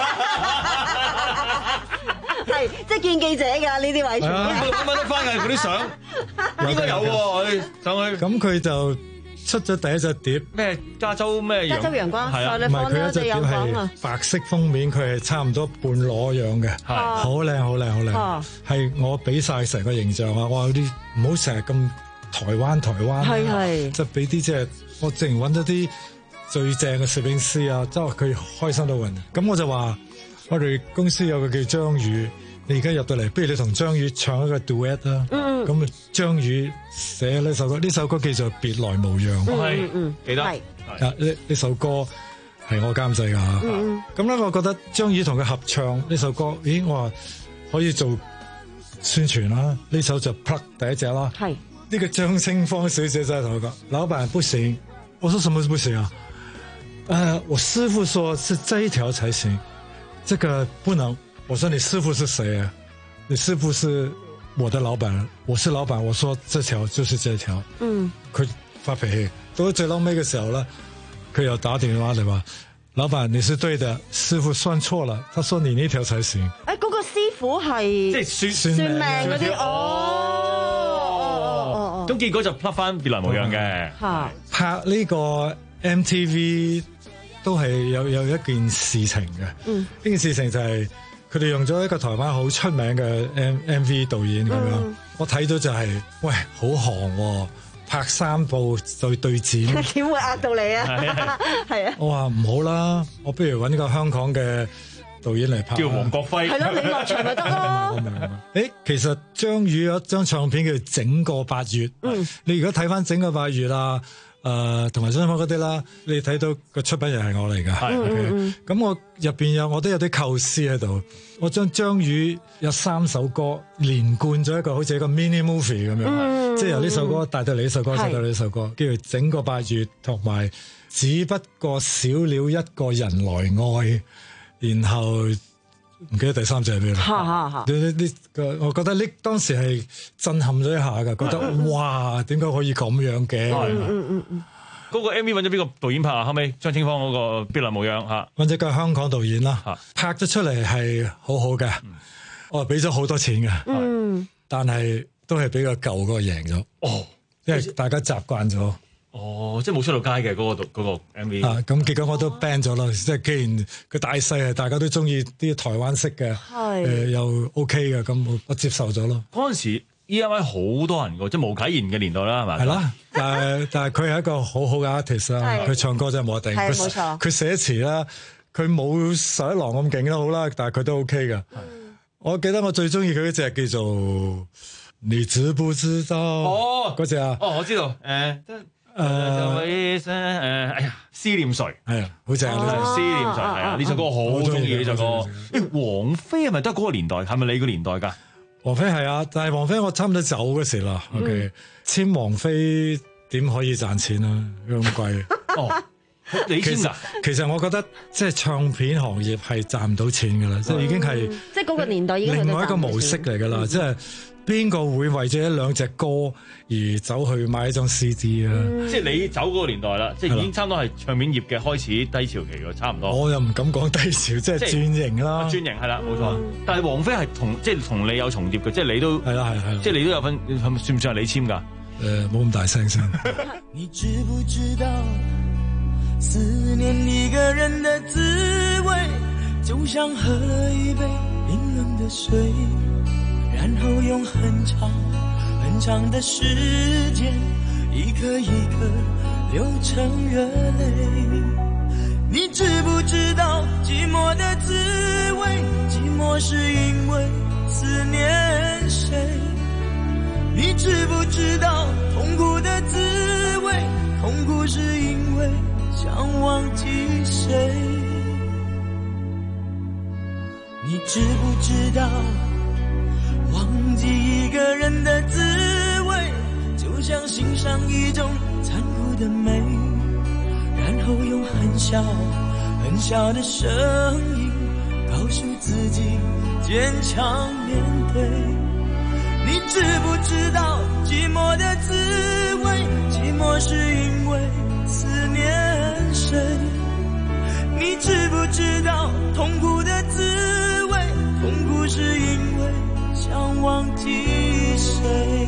係，即係見記者㗎呢啲位。 係啊， 揾得翻嘅嗰啲相，應該有喎。上去咁佢就出咗第一隻碟， 咩加州咩？ 加州陽光， 係啊，唔係佢一隻碟係白色封面，佢係差唔多半裸樣嘅，好靚好靚好靚。係我俾晒成個形象啊！我話啲唔好成日咁台灣台灣， 係係， 即係俾啲即係我淨揾咗啲最正嘅攝影師啊，即係佢開心到暈。咁我就話我哋公司有個叫張宇。你而家入到嚟，不如你同張宇唱一個 duet 啦。嗯咁啊，張宇寫呢首歌，呢首歌叫做《別來無恙》。 係，嗯，記得。係。 啊，呢呢首歌係我監製㗎嚇。嗯。咁咧，我覺得張宇同佢合唱呢首歌，咦，我話可以做宣傳啦。呢首就 plug 第一隻啦。係。呢個張清芳小姐真係同我講：老闆不行。我說什麼不行啊？誒、呃，我師傅說是這一條才行，這個不能。我說你師傅是誰啊？你師傅是我的老闆，我是老闆。我說這條就是這條。嗯，佢發脾氣，到咗最撈尾嘅時候咧，佢又打電話嚟話：老闆你是對的，師傅算錯了。他說你呢條才行。誒、 欸，嗰、那個師傅係即係算算命嗰啲哦哦哦哦。 咁結果就 plug 翻別來無恙嘅。 嚇、嗯，拍呢個 M T V 都係有有一件事情嘅。嗯，呢件事情就係、是。佢哋用咗一個台灣好出名嘅 M M V 導演咁樣，嗯、我睇到就係、是，喂，好行喎，拍三部對對剪， 點會呃到你啊？係啊！ 我話唔好啦，我不如揾個香港嘅導演嚟拍， 叫黃國輝， 係咯，你落場咪得咯。 我明白。誒，其實張宇有一張唱片叫《整個八月》，嗯，你如果睇翻《整個八月》啊。誒同埋雙方嗰啲啦，你睇到個出品人係我嚟㗎，係 OK。咁我入邊有我都有啲構思喺度，我將張宇有三首歌連貫咗一個好似一個 mini movie 咁樣，嗯、即係由呢首歌帶到嚟呢首歌，帶到呢首歌，叫做整個八月，同埋只不過少了一個人來愛，然後。唔記得第三隻係咩啦？呢呢個我覺得呢當時係震撼咗一下㗎，覺得哇點解可以咁樣嘅？ 嗯嗯嗯嗯， 嗰個 M V 揾咗邊個導演拍啊？後尾張清芳嗰個別來無恙嚇， 揾咗個香港導演啦，拍咗出嚟係好好嘅，我係俾咗好多錢嘅，嗯，但係都係比較舊嗰個贏咗，哦，因為大家習慣咗。 哦，即係冇出到街嘅嗰、嗰個嗰、嗰個 M V 啊，咁結果我都 ban 咗啦。即係既然佢大細係大家都中意啲台灣式嘅，誒、呃、又 OK 嘅，咁我我接受咗咯。 嗰陣時 E M I 好多人嘅，即係毛啟賢嘅年代啦，係咪？ 係啦，但係但係佢係一個好好嘅 artist 啦，佢唱歌真係冇得頂， 係冇錯。 佢寫詞啦，佢冇十一郎咁勁都好啦，但係佢都 OK 嘅。我記得我最中意佢嗰隻叫做你知不知道哦嗰隻啊， 哦我知道，誒、呃。誒，誒，哎呀，思念誰？ 係啊，好正啊！ 思念誰？係啊，呢首歌我好中意呢首歌。誒，王菲係咪都係嗰個年代？係咪你個年代噶？ 王菲係啊，但係王菲我差唔多走嗰時啦。OK，簽王菲點可以賺錢啊？咁貴哦，你簽噶？ 其實我覺得即係唱片行業係賺唔到錢噶啦，即係已經係即係嗰個年代已經另外一個模式嚟噶啦，即係。邊個會為咗一兩隻歌而走去買一張 C D 啊？ 嗯、即係你走嗰個年代啦，即係已經差唔多係唱片業嘅開始低潮期嘅，差唔多。 我又唔敢講低潮，即係轉型啦。 轉型係啦，冇錯。嗯、但係王菲係同即係同你有重疊嘅，即係你都係啦，係係。 即係你都有份，算唔算係你簽㗎？誒、 呃，冇咁大聲先。 你知不知道思念一個人的滋味，就像喝了一杯冰冷的水，然後用很長很長的時間一顆一顆流成熱淚。你知不知道寂寞的滋味？寂寞是因為思念誰？你知不知道痛苦的滋味？痛苦是因為想忘記誰？ 你知不知道，忘记一个人的滋味，就像欣赏一种残酷的美，然后用很小很小的声音告诉自己坚强面对。你知不知道寂寞的滋味，寂寞是因为思念谁。你知不知道痛苦的滋味，痛苦是因为想忘记谁。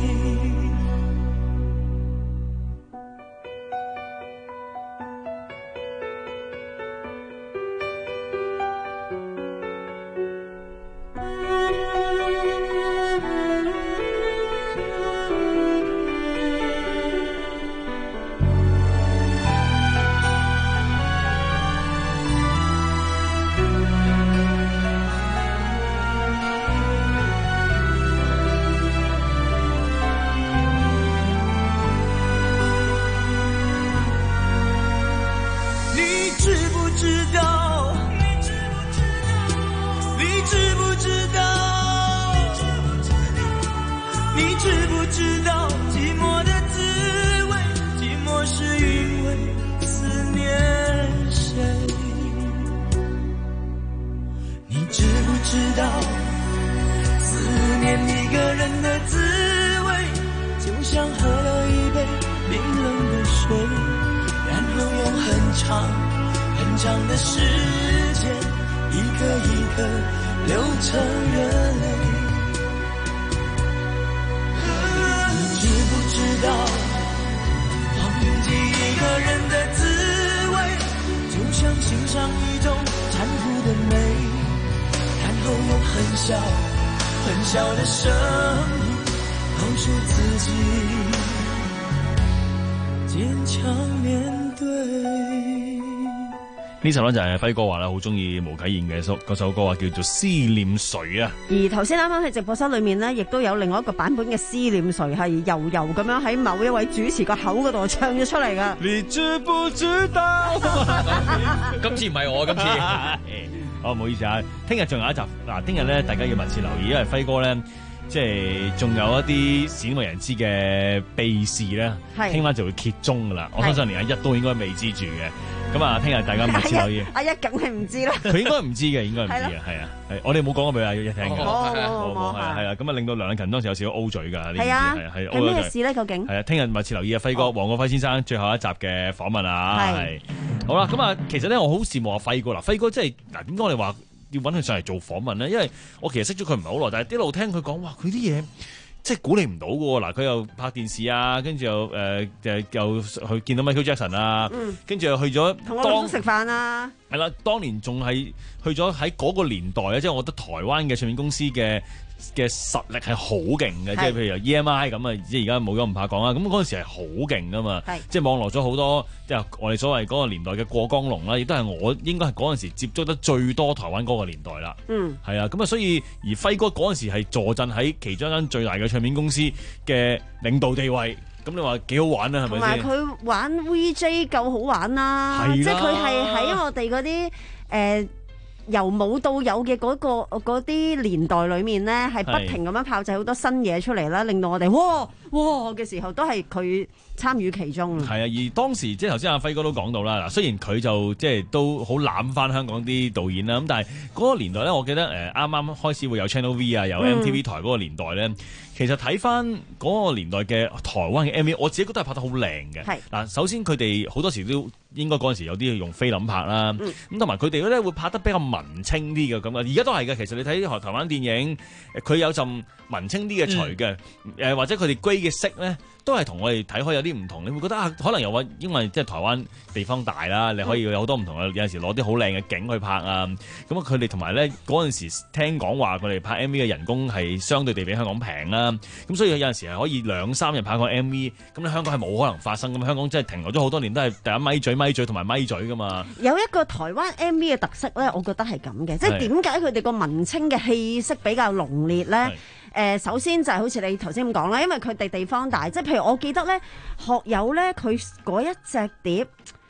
呢首咧就係輝哥話啦，好中意巫啟賢嘅嗰首歌啊，叫做《思念誰》啊。 而頭先啱啱喺直播室裏面呢，亦都有另外一個版本嘅《思念誰》係悠悠咁樣喺某一位主持個口嗰度唱咗出嚟噶。 你知不知道？ 今次唔係我，今次。 哦，唔好意思啊，聽日仲有一集嗱，聽日咧大家要密切留意，因為輝哥咧即係仲有一啲鮮為人知嘅秘事咧，聽晚就會揭盅噶啦。我相信連阿一都應該未知住嘅。咁啊，聽日大家密切留意。 阿一梗係唔知啦。 佢應該唔知嘅，應該唔知嘅，係啊，係。我哋冇講過俾阿一聽嘅。 冇冇冇。 係啊，咁啊令到梁禮勤當時有少少 O 嘴㗎。 係啊。係係咩事咧？究竟？ 係啊，聽日密切留意啊，輝哥黃國輝先生最後一集嘅訪問啊。係。好啦，咁啊，其實咧我好羨慕阿輝哥啦。輝哥即係嗱，點解我哋話要揾佢上嚟做訪問咧？因為我其實識咗佢唔係好耐，但係一路聽佢講，哇，佢啲嘢。即係估你唔到嘅喎，嗱佢又拍電視啊，跟住又誒誒、呃、又去見到 Michael Jackson 啊，跟住、嗯、又去咗同我老公食飯啊， 係啦，當年仲係去咗喺嗰個年代啊，即係我覺得台灣嘅唱片公司嘅嘅實力係好勁嘅，即係譬如 E M I 咁啊，即係而家冇咗唔怕講啦，咁嗰陣時係好勁噶嘛，即係網羅咗好多即係我哋所謂嗰個年代嘅過江龍啦，亦都係我應該係嗰陣時接觸得最多台灣嗰個年代啦。嗯，係啊，咁啊，所以而輝哥嗰陣時係坐鎮喺其中一間最大嘅唱片公司嘅領導地位，咁你話幾好玩啊？係咪先？同埋佢玩 V J 夠好玩啦，即係佢係喺我哋嗰啲誒。由冇到有嘅嗰、嗰個嗰啲年代裏面咧，係不停咁樣炮製好多新嘢出嚟啦，令到我哋哇哇嘅時候都係佢參與其中。 係啊，而當時即係頭先阿輝哥都講到啦，嗱雖然佢就即係都好攬翻香港啲導演啦，咁但係嗰個年代咧，我記得誒啱啱開始會有 Channel V 啊，有 M T V 台嗰個年代咧，嗯、其實睇翻嗰個年代嘅台灣嘅 M V，我自己覺得係拍得好靚嘅。係嗱，首先佢哋好多時都應該嗰陣時有啲用菲林拍啦，咁同埋佢哋咧會拍得比較文青啲嘅咁啊，而家都係嘅。其實你睇台台灣電影，佢有陣文青啲嘅除嘅，誒、嗯、或者佢哋歸嘅色咧，都係同我哋睇開有啲唔同。你會覺得啊，可能又話因為即係台灣地方大啦，你可以有好多唔同嘅，有陣時攞啲好靚嘅景去拍啊。咁啊，佢哋同埋咧嗰陣時聽講話佢哋拍 M V 嘅人工係相對地比香港平啦。咁所以有陣時係可以兩三日拍個 M V。咁你香港係冇可能發生咁，香港真係停留咗好多年都係第一咪嘴咪嘴同埋咪嘴噶嘛。 有一個台灣 M V 嘅特色咧，我覺得係咁嘅，即係點解佢哋個文青嘅氣息比較濃烈咧？誒、呃，首先就係好似你頭先咁講啦，因為佢哋地方大，即係譬如我記得咧，學友咧佢嗰一隻碟，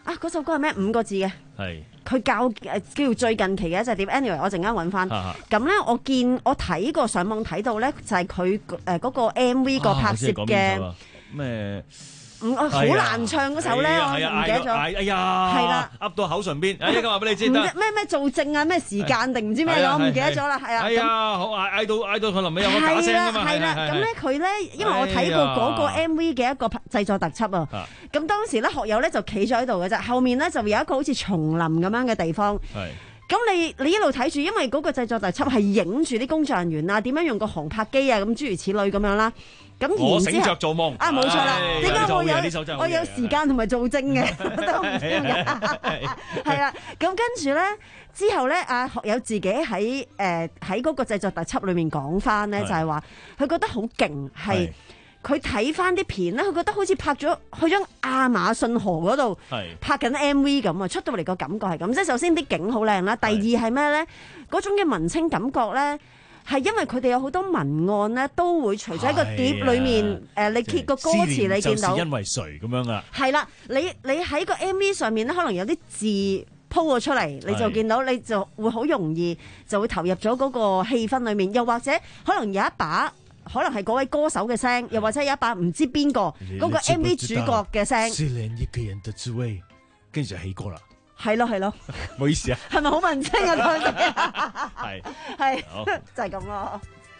啊嗰首歌係咩五個字嘅？ 係佢教誒叫最近期嘅一隻碟 ，anyway 我陣間揾翻。咁咧我見我睇過上網睇到咧，就係佢誒嗰個 M V 個拍攝嘅咩？ 唔好難唱嗰首咧，我唔記得咗。 哎呀，係啦，噏到口唇邊。哎，而家話俾你知得。 咩咩做證啊？咩時間定唔知咩嘅？我唔記得咗啦。係啊。 哎呀，好嗌嗌到嗌到佢臨尾有個假聲㗎嘛。 係啦，咁咧佢咧，因為我睇過嗰個 M V 嘅一個製作特輯啊。咁當時咧學友咧就企咗喺度嘅啫，後面咧就有一個好似叢林咁樣嘅地方。係。咁你你一路睇住，因為嗰個製作特輯係影住啲工作人員啊，點樣用個航拍機啊，咁諸如此類咁樣啦。咁然之後， 醒着做夢啊，冇錯啦。點解我有我有時間同埋做證嘅都唔知嘅？係啦。咁跟住咧，之後咧，阿學友自己喺誒喺嗰個製作特輯裏面講翻咧，就係話佢覺得好勁，係佢睇翻啲片咧，佢覺得好似拍咗去咗亞馬遜河嗰度拍緊 M V 咁啊，出到嚟個感覺係咁。即係首先啲景好靚啦，第二係咩咧？嗰種嘅文青感覺咧。係因為佢哋有好多文案咧，都會除咗喺個碟裏面，誒、呃，你揭個歌詞你見到， 就是因為誰咁樣啊？ 係啦，你你喺個 M V 上面咧，可能有啲字鋪咗出嚟，你就見到，你就會好容易就會投入咗嗰個氣氛裏面，又或者可能有一把，可能係嗰位歌手嘅聲，又或者有一把唔知邊個嗰個 M V 主角嘅聲。 是另一個人的滋味，跟住就起歌啦。 係咯係咯， 唔好意思啊， 係咪好文青啊？嗰陣係係就係咁咯。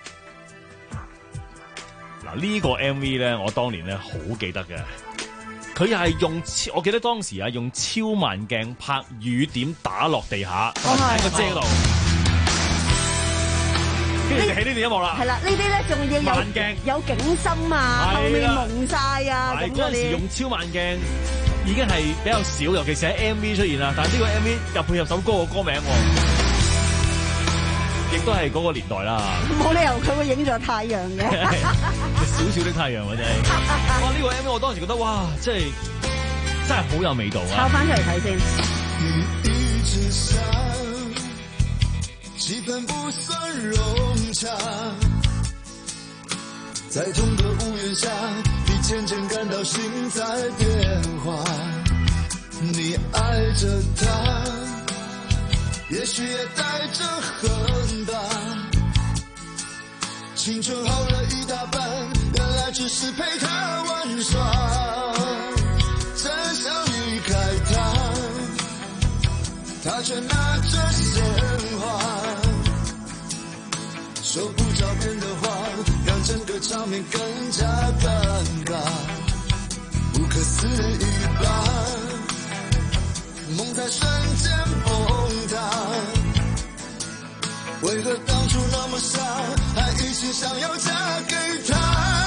嗱呢個 M V 咧，我當年咧好記得嘅，佢又係用，我記得當時啊用超慢鏡拍雨點打落地下喺個遮度，跟住就起呢段音樂啦。 係啦，呢啲咧仲要有慢鏡有景深啊，後面蒙晒啊，咁嗰陣時用超慢鏡。已經係比較少，尤其是喺 M V 出現啦。但係呢個 M V 又配合首歌嘅歌名，亦都係嗰個年代啦。 冇理由佢會影咗太陽嘅， 少少的太陽或者係。哇！呢個 M V 我當時覺得哇，真係真係好有味道啊！ 抄翻出嚟睇先。 一直想，氣氛不算融洽，在同個屋檐下，你漸漸感到心在變化。你愛着他，也許也帶着恨吧。青春耗了一大半，原來只是陪他玩耍。真想離開他，他卻拿着鮮花，說不着邊的話，讓整個場面更加尷尬。不可思議吧，夢在瞬間崩塌。為何當初那麼傻，還一心想要嫁給他？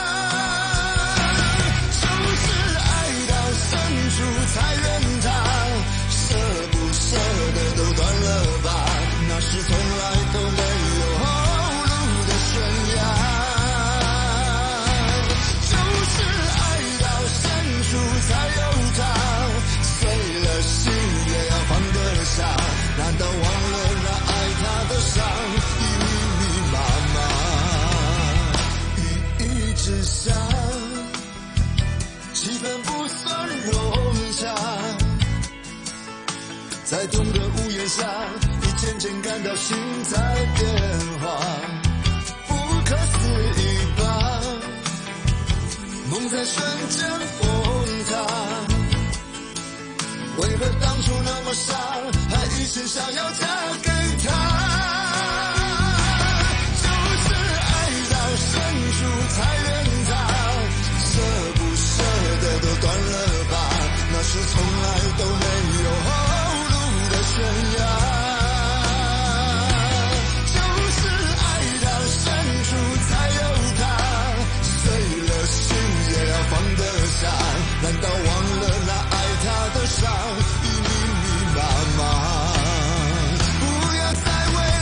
就是愛到深處才怨他，捨不捨得都斷了吧。那是從來都沒有後路的懸崖。就是愛到深處才有他，碎了心也要放得下。難道忘了那愛他的傷已密密麻麻？雨一直下，氣氛不算融洽，在同個屋檐下，你漸漸感到心在變化。不可思議吧，夢在瞬間崩塌。為何當初那麼傻，還一心想要嫁給他？就是愛到深處才怨他，捨不捨得都斷了吧。那是從來都沒有後路的懸崖。就是愛到深處才有他，碎了心也要放得下。難道忘了那愛他的傷已密密麻麻？不要再為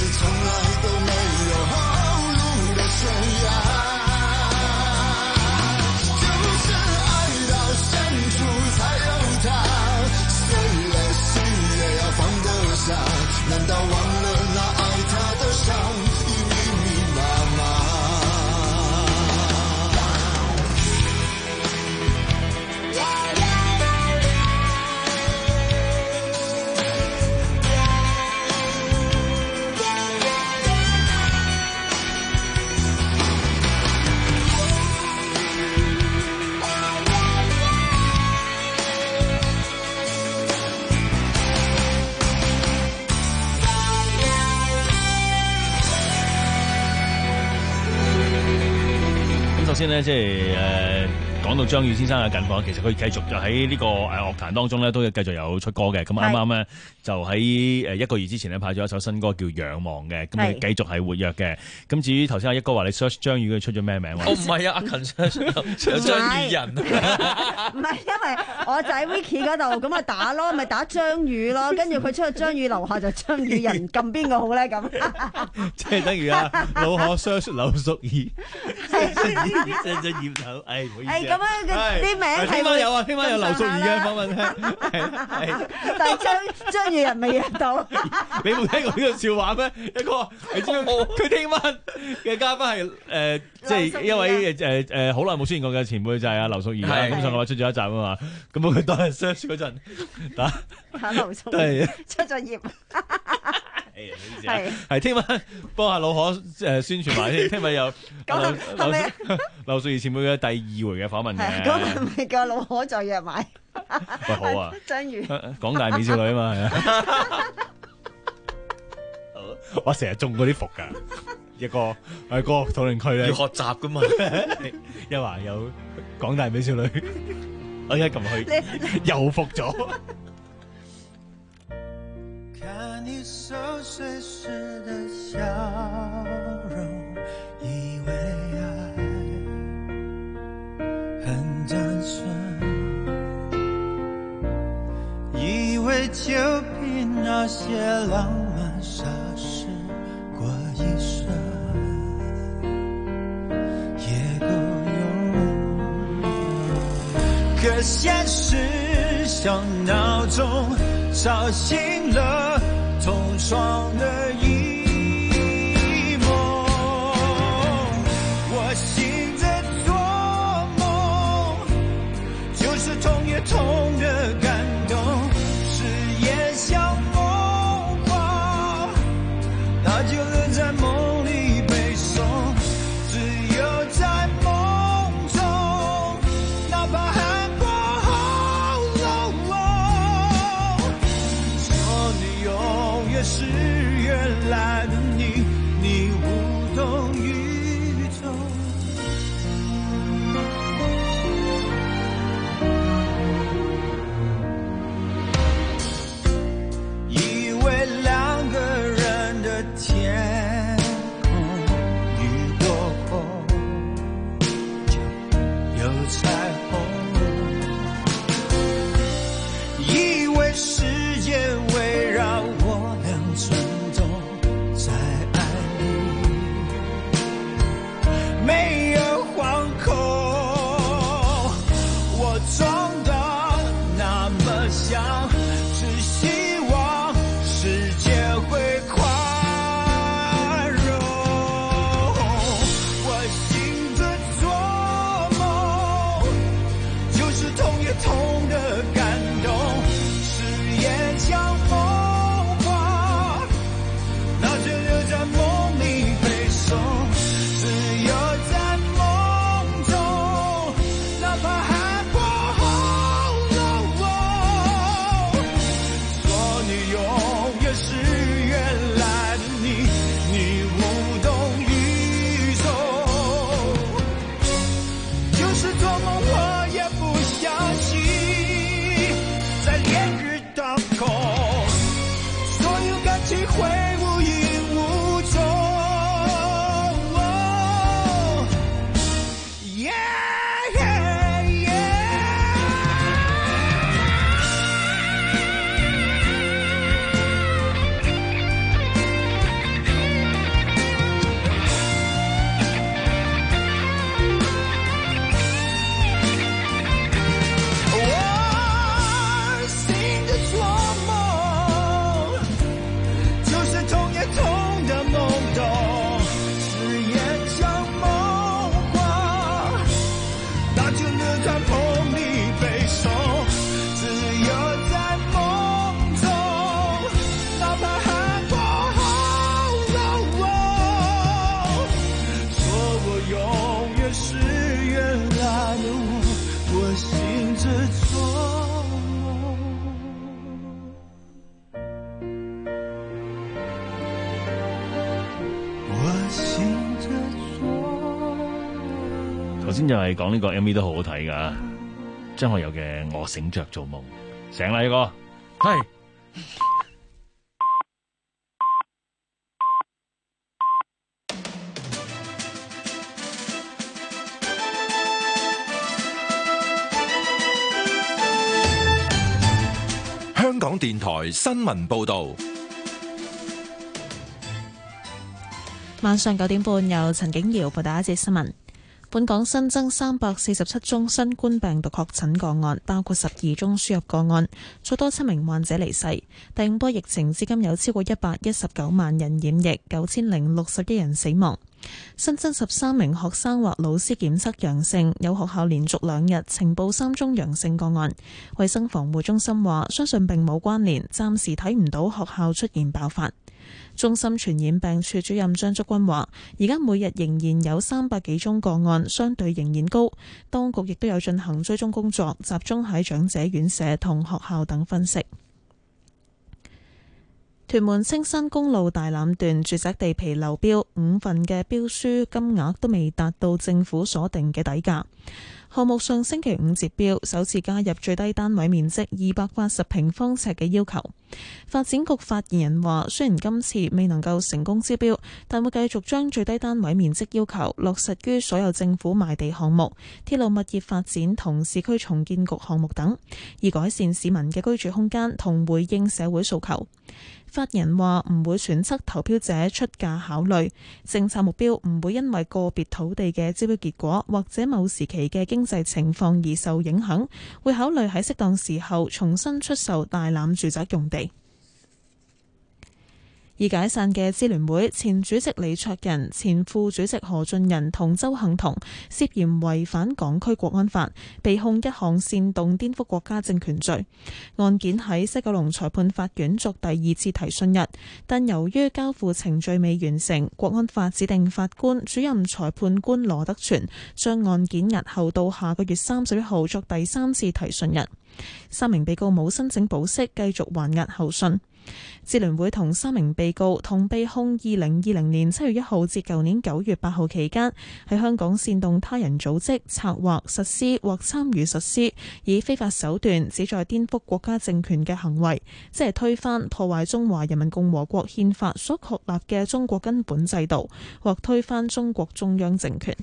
是从来都没有后路的悬崖。就是爱到深处才有他，碎了心也要放得下。难道忘了那爱他的伤已密密麻麻？ 首先咧，即係誒講到張宇先生嘅近況，其實佢繼續就喺呢個誒樂壇當中咧，都繼續有出歌嘅。咁啱啱咧就喺誒一個月之前咧派咗一首新歌叫《仰望》嘅，咁佢繼續係活躍嘅。咁至於頭先阿一哥話你 search 張宇，佢出咗咩名？ 哦，唔係啊，阿勤 search 有張宇人。 唔係，因為我就喺 Wiki 嗰度，咁咪打咯，咪打張宇咯，跟住佢出咗張宇樓下就張宇人，撳邊個好咧？咁即係等於啊，老可 search 劉淑儀。真真葉頭，誒唔好意思。 誒咁樣嘅啲名係聽晚有啊，聽晚有劉淑儀嘅訪問聽。係但係張張宇人未入到。 你冇聽過呢個笑話咩？一個你知佢聽晚嘅嘉賓係誒，即係一位誒誒好耐冇出現過嘅前輩就係阿劉淑儀啦。咁上個話出咗一集啊嘛，咁佢當日 search 嗰陣打打劉淑儀出咗葉。 係係聽晚幫下老可誒宣傳埋先，聽晚有劉劉淑儀前輩嘅第二回嘅訪問嘅。 咁係咪叫老可再約埋？ 喂，好啊， 張宇港大美少女啊嘛，係啊。我成日中嗰啲伏㗎，一個喺個討論區咧要學習㗎嘛。 一話有港大美少女，我而家撳去又伏咗。 看你熟睡時的笑容，以為愛很單純，以為就憑那些浪漫傻事過一生也夠用，可現實像鬧鐘吵醒了同窗的一夢，我醒着做夢，就是痛也痛的感動，誓言像夢話，那就留在夢裏背誦，只有在夢中，哪怕海波好冷，說你永遠是原來的你，你無動於衷。以為兩個人的天空雨過後就有彩虹，以為世界圍繞我倆轉動，在愛裡沒有惶恐，我裝得那麼像，只希望世界會寬容，我醒着做夢，就是痛也痛的感動，誓言像夢話，那就留在夢裡背誦，只有在夢中，哪怕海波好冷，說你永遠是原來的你，你無動於衷，就是做夢我也不相信，在烈日當空，所有感情會無影無蹤。Yeah, yeah, yeah. 好頭先就係講呢個 M V 都好好睇噶，張學友嘅《我醒着做夢》，醒啦呢個係。 香港電台新聞報道， 晚上九點半由陳景瑤報道一節新聞。本港新增三百四十七宗新冠病毒確診個案，包括十二宗輸入個案，再多七名患者離世。第五波疫情至今有超過一百一十九萬人染疫，九千零六十一人死亡。新增十三名學生或老師檢測陽性，有學校連續兩日呈報三宗陽性個案。衛生防護中心話，相信並冇關聯，暫時睇唔到學校出現爆發。中心傳染病處主任張竹君話，而家每日仍然有三百幾宗個案，相對仍然高。當局亦都有進行追蹤工作，集中喺長者院舍同學校等分析。屯門青山公路大欖段住宅地皮流標，五份嘅標書金額都未達到政府所定嘅底價。項目上星期五截標，首次加入最低單位面積二百八十平方尺嘅要求。發展局發言人話，雖然今次未能夠成功招標，但會繼續將最低單位面積要求落實於所有政府賣地項目、鐵路物業發展同市區重建局項目等，以改善市民嘅居住空間同回應社會訴求。發言人話唔會揣測投標者出價考慮，政策目標唔會因為個別土地嘅招標結果或者某時期嘅經濟情況而受影響，會考慮喺適當時候重新出售大欖住宅用地。已解散嘅支聯會前主席李卓人、前副主席何俊仁同鄒幸彤涉嫌違反港區國安法，被控一項煽動顛覆國家政權罪。案件喺西九龍裁判法院作第二次提訊日，但由於交付程序未完成，國安法指定法官主任裁判官羅德全將案件押後到下個月三十一號作第三次提訊日。三名被告冇申請保釋，繼續還押候訊。支聯會同三名被告同被控二零二零年七月一號至舊年九月八號期間喺香港煽動他人組織、策劃、實施或參與實施以非法手段旨在顛覆國家政權嘅行為，即係推翻、破壞中華人民共和國憲法所確立嘅中國根本制度，或推翻中國中央政權。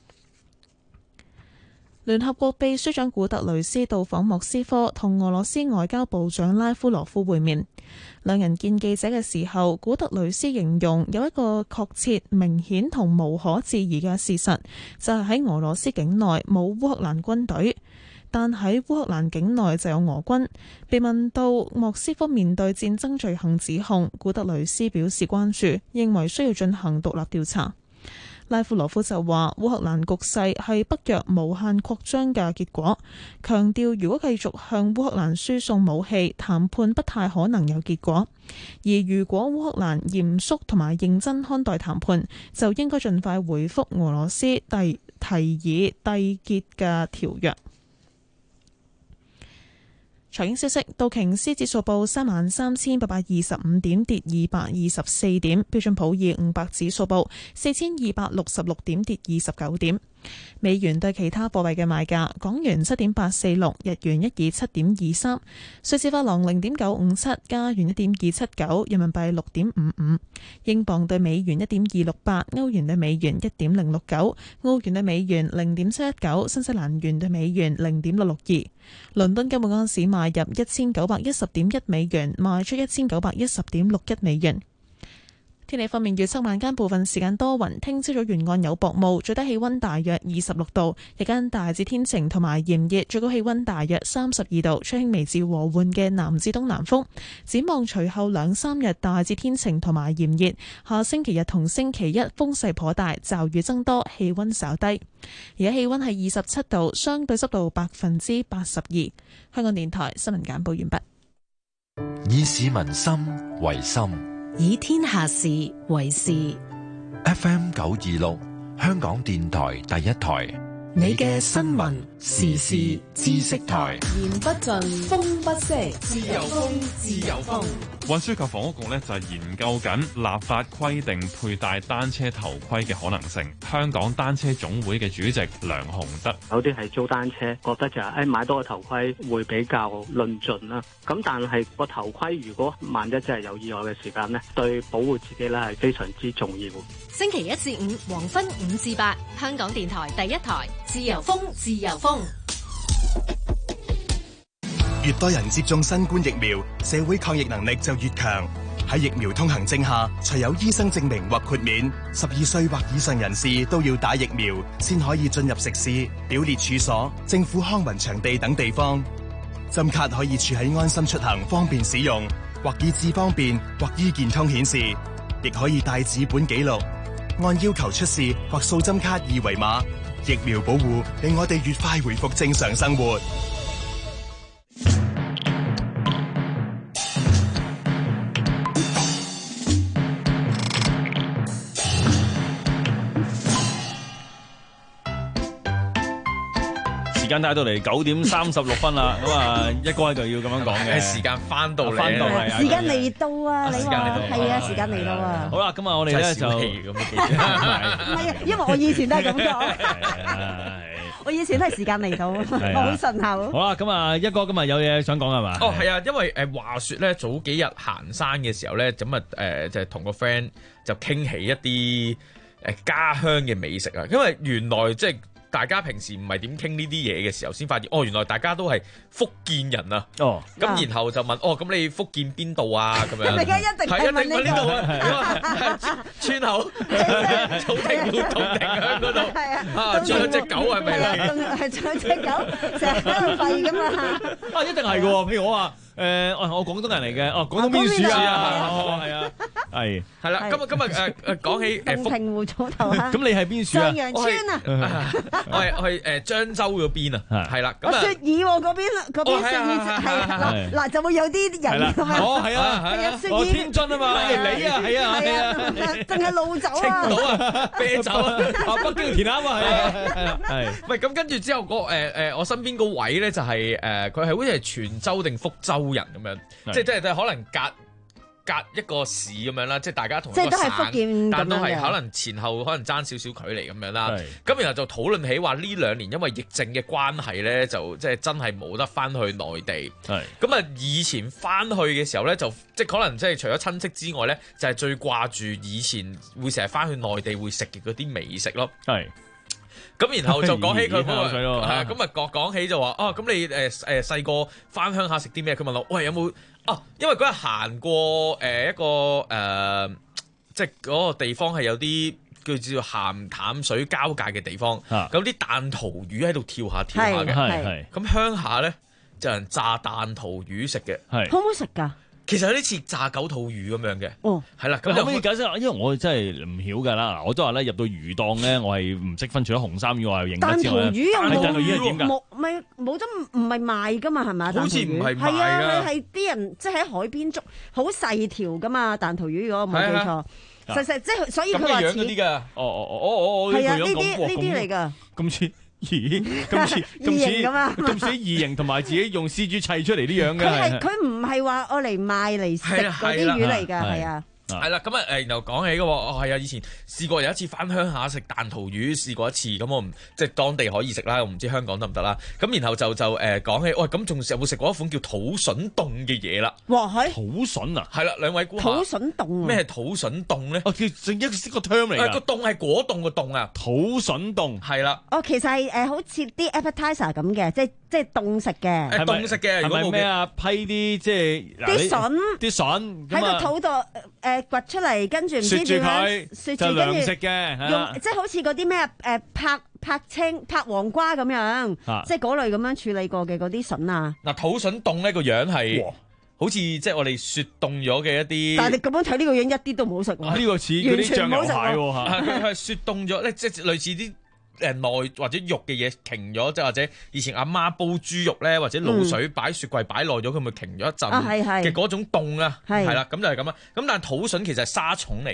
聯合國秘書長古特雷斯到訪莫斯科，同俄羅斯外交部長拉夫羅夫會面。兩人見記者嘅時候，古特雷斯形容有一個確切、明顯同無可置疑嘅事實，就係喺俄羅斯境內冇烏克蘭軍隊，但喺烏克蘭境內就有俄軍。被問到莫斯科面對戰爭罪行指控，古特雷斯表示關注，認為需要進行獨立調查。拉夫羅夫就話烏克蘭局勢係北約無限擴張嘅結果，強調如果繼續向烏克蘭輸送武器，談判不太可能有結果。而如果烏克蘭嚴肅同埋認真看待談判，就應該盡快回覆俄羅斯提提議締結嘅條約。財經消息，道瓊斯指數報三萬三千八百二十五點，跌二百二十四點；標準普爾五百指數報四千二百六十六點，跌二十九點。美元對其他貨幣嘅賣價：港元七點八四六，日元一二七點二三，瑞士法郎零點九五七，加元一點二七九，人民幣六點五五，英鎊對美元一點二六八，歐元對美元一點零六九，澳元對美元零點七一九，新西蘭元對美元零點六六二。倫敦嘅每盎司買入一千九百一十點一美元，賣出一千九百一十點六一美元。天氣方面，預測晚間部分時間多雲，聽朝早沿岸有薄霧，最低氣溫大約二十六度，日間大致天晴同埋炎熱，最高氣溫大約三十二度，吹輕微至和緩嘅南至東南風。展望隨後兩三日大致天晴同埋炎熱，下星期日同星期一風勢頗大，驟雨增多，氣溫稍低。而家氣溫係二十七度，相對濕度百分之八十二。香港電台新聞簡報完畢。 以市民心為心， 以天下事為事。 F M 九二六，香港電台第一台， 你嘅新聞時事知識台， 言不盡，風不息，自由風，自由風。 運輸及房屋局呢就係研究緊立法規定佩戴單車頭盔嘅可能性。香港單車總會嘅主席梁鴻德， 有啲係租單車，覺得就係誒買多個頭盔會比較論盡啦。咁但係個頭盔如果萬一真係有意外嘅時間呢，對保護自己咧係非常之重要。 星期一至五黃昏五至八，香港電台第一台，自由風，自由風。 越多人接種新冠疫苗，社會抗疫能力就越強。喺疫苗通行證下，除有醫生證明或豁免，十二歲或以上人士都要打疫苗，先可以進入食肆、表列處所、政府康文場地等地方。針卡可以儲喺安心出行，方便使用，或以智方便，或醫健通顯示，亦可以帶紙本記錄。按要求出示或掃針卡二維碼，疫苗保護令我哋越快回復正常生活。 時間帶到嚟九點三十六分啦，咁啊一哥就要咁樣講嘅。 時間翻到嚟， 翻到嚟， 時間嚟到啊！你話係啊，時間嚟到啊！ 好啦，咁啊，我哋咧就唔係啊，因為我以前都係咁講，我以前都係時間嚟到，我好順口。 好啦，咁啊，一哥今日有嘢想講係嘛？ 哦，係啊，因為誒話説咧，早幾日行山嘅時候咧，咁啊誒就係同個 friend 就傾起一啲誒家鄉嘅美食啊，因為原來即係。大家平時唔係點傾呢啲嘢嘅時候，先發現哦，原來大家都係福建人啊！哦，咁然後就問哦，咁你福建邊度啊？咁樣大家一定係問呢度啊！村口草亭湖洞庭鄉嗰度啊，仲有隻狗係咪咧？ 係仲有隻狗成日喺度吠噶嘛？ 啊，一定係嘅喎！譬如我話誒，我我廣東人嚟嘅，哦，廣東邊處啊？哦，係啊，係係啦。今日今日誒誒講起誒洞庭湖草頭啊！ 咁你係邊處啊？ 上陽村啊！ 我係去誒漳州嗰邊啊，係啦，咁啊雪耳嗰邊嗰邊雪耳係嗱嗱就會有啲人咁樣， 哦係啊係啊，哦天津啊嘛，你啊係啊係啊， 淨係路走啊， 青島啊，啤酒啊， 北京填鴨啊係啊係， 喂咁跟住之後個誒誒我身邊個位咧就係誒佢係好似係泉州定福州人咁樣，即係即係即係可能隔。隔一個市咁樣啦，即係大家同一個省， 即係都係福建， 但都係可能前後可能爭少少距離咁樣啦。咁然後就討論起話呢兩年因為疫症嘅關係咧，就即係真係冇得翻去內地。咁啊，以前翻去嘅時候咧，就即係可能即係除咗親戚之外咧，就係、是、最掛住以前會成日翻去內地會食嘅嗰啲美食咯。係。咁然後就講起佢嗰個，係啊，咁啊講講起就話哦，咁你誒誒細個翻鄉下食啲咩？佢問我，喂有冇？哦，因為嗰日行過誒一個誒、呃，即係嗰個地方係有啲叫做鹹淡水交界嘅地方，有啲彈塗魚喺度跳下跳下嘅，係係。咁鄉下咧就有人炸彈塗魚食嘅，係好唔好食㗎？ 其實有啲似炸狗肚魚咁樣嘅，哦，係啦。咁可唔可以解釋下？因為我真係唔曉㗎啦。我都話咧入到魚檔咧，我係唔識分除咗紅衫魚，我係認得之外咧。彈塗魚有冇？彈塗魚係點㗎？冇，唔係冇得唔係賣㗎嘛？係咪？ 好似唔係賣㗎。 係啊，係啲人即係喺海邊捉，好細條㗎嘛。彈塗魚如果我冇記錯，實實即係所以佢話似咁嘅樣嗰啲㗎。哦哦哦哦哦， 係啊，呢啲呢啲嚟㗎。 咁似。咦，咁似咁似咁似異形，同埋自己用 C G 砌出嚟啲樣嘅。 佢係佢唔係話我嚟賣嚟食嗰啲魚嚟㗎，係啊。 係啦，咁啊誒，然後講起嘅喎，哦係啊，以前試過有一次翻鄉下食彈塗魚，試過一次，咁我唔即係當地可以食啦，我唔知香港得唔得啦。咁然後就就誒講起，喂咁仲有冇食過一款叫土筍凍嘅嘢啦？ 哇係土筍啊！ 係啦，兩位估下土筍凍咩係土筍凍咧？ 哦，叫正一個 term 嚟㗎。 個凍係果凍個凍啊！ 土筍凍係啦。 哦，其實係誒好似啲 appetizer 咁嘅，即係即係凍食嘅。 係凍食嘅， 係咪咩啊？批啲即係啲筍， 啲筍喺個肚度誒掘出嚟。跟住唔知點樣雪住，跟住食嘅， 用即係好似嗰啲咩誒拍拍青拍黃瓜咁樣，即係嗰類咁樣處理過嘅嗰啲筍啊。 嗱，土筍凍呢個樣係好似即係我哋雪凍咗嘅一啲， 但係你咁樣睇呢個樣一啲都唔好食喎。 呢個似嗰啲醬油蟹喎嚇， 佢係雪凍咗咧，即係類似啲誒內或者肉嘅嘢停咗，即係或者以前阿媽煲豬肉咧，或者滷水擺雪櫃擺耐咗，佢咪停咗一陣嘅嗰種凍啊，係啦，咁就係咁啦。咁但係土筍其實係沙蟲嚟嘅，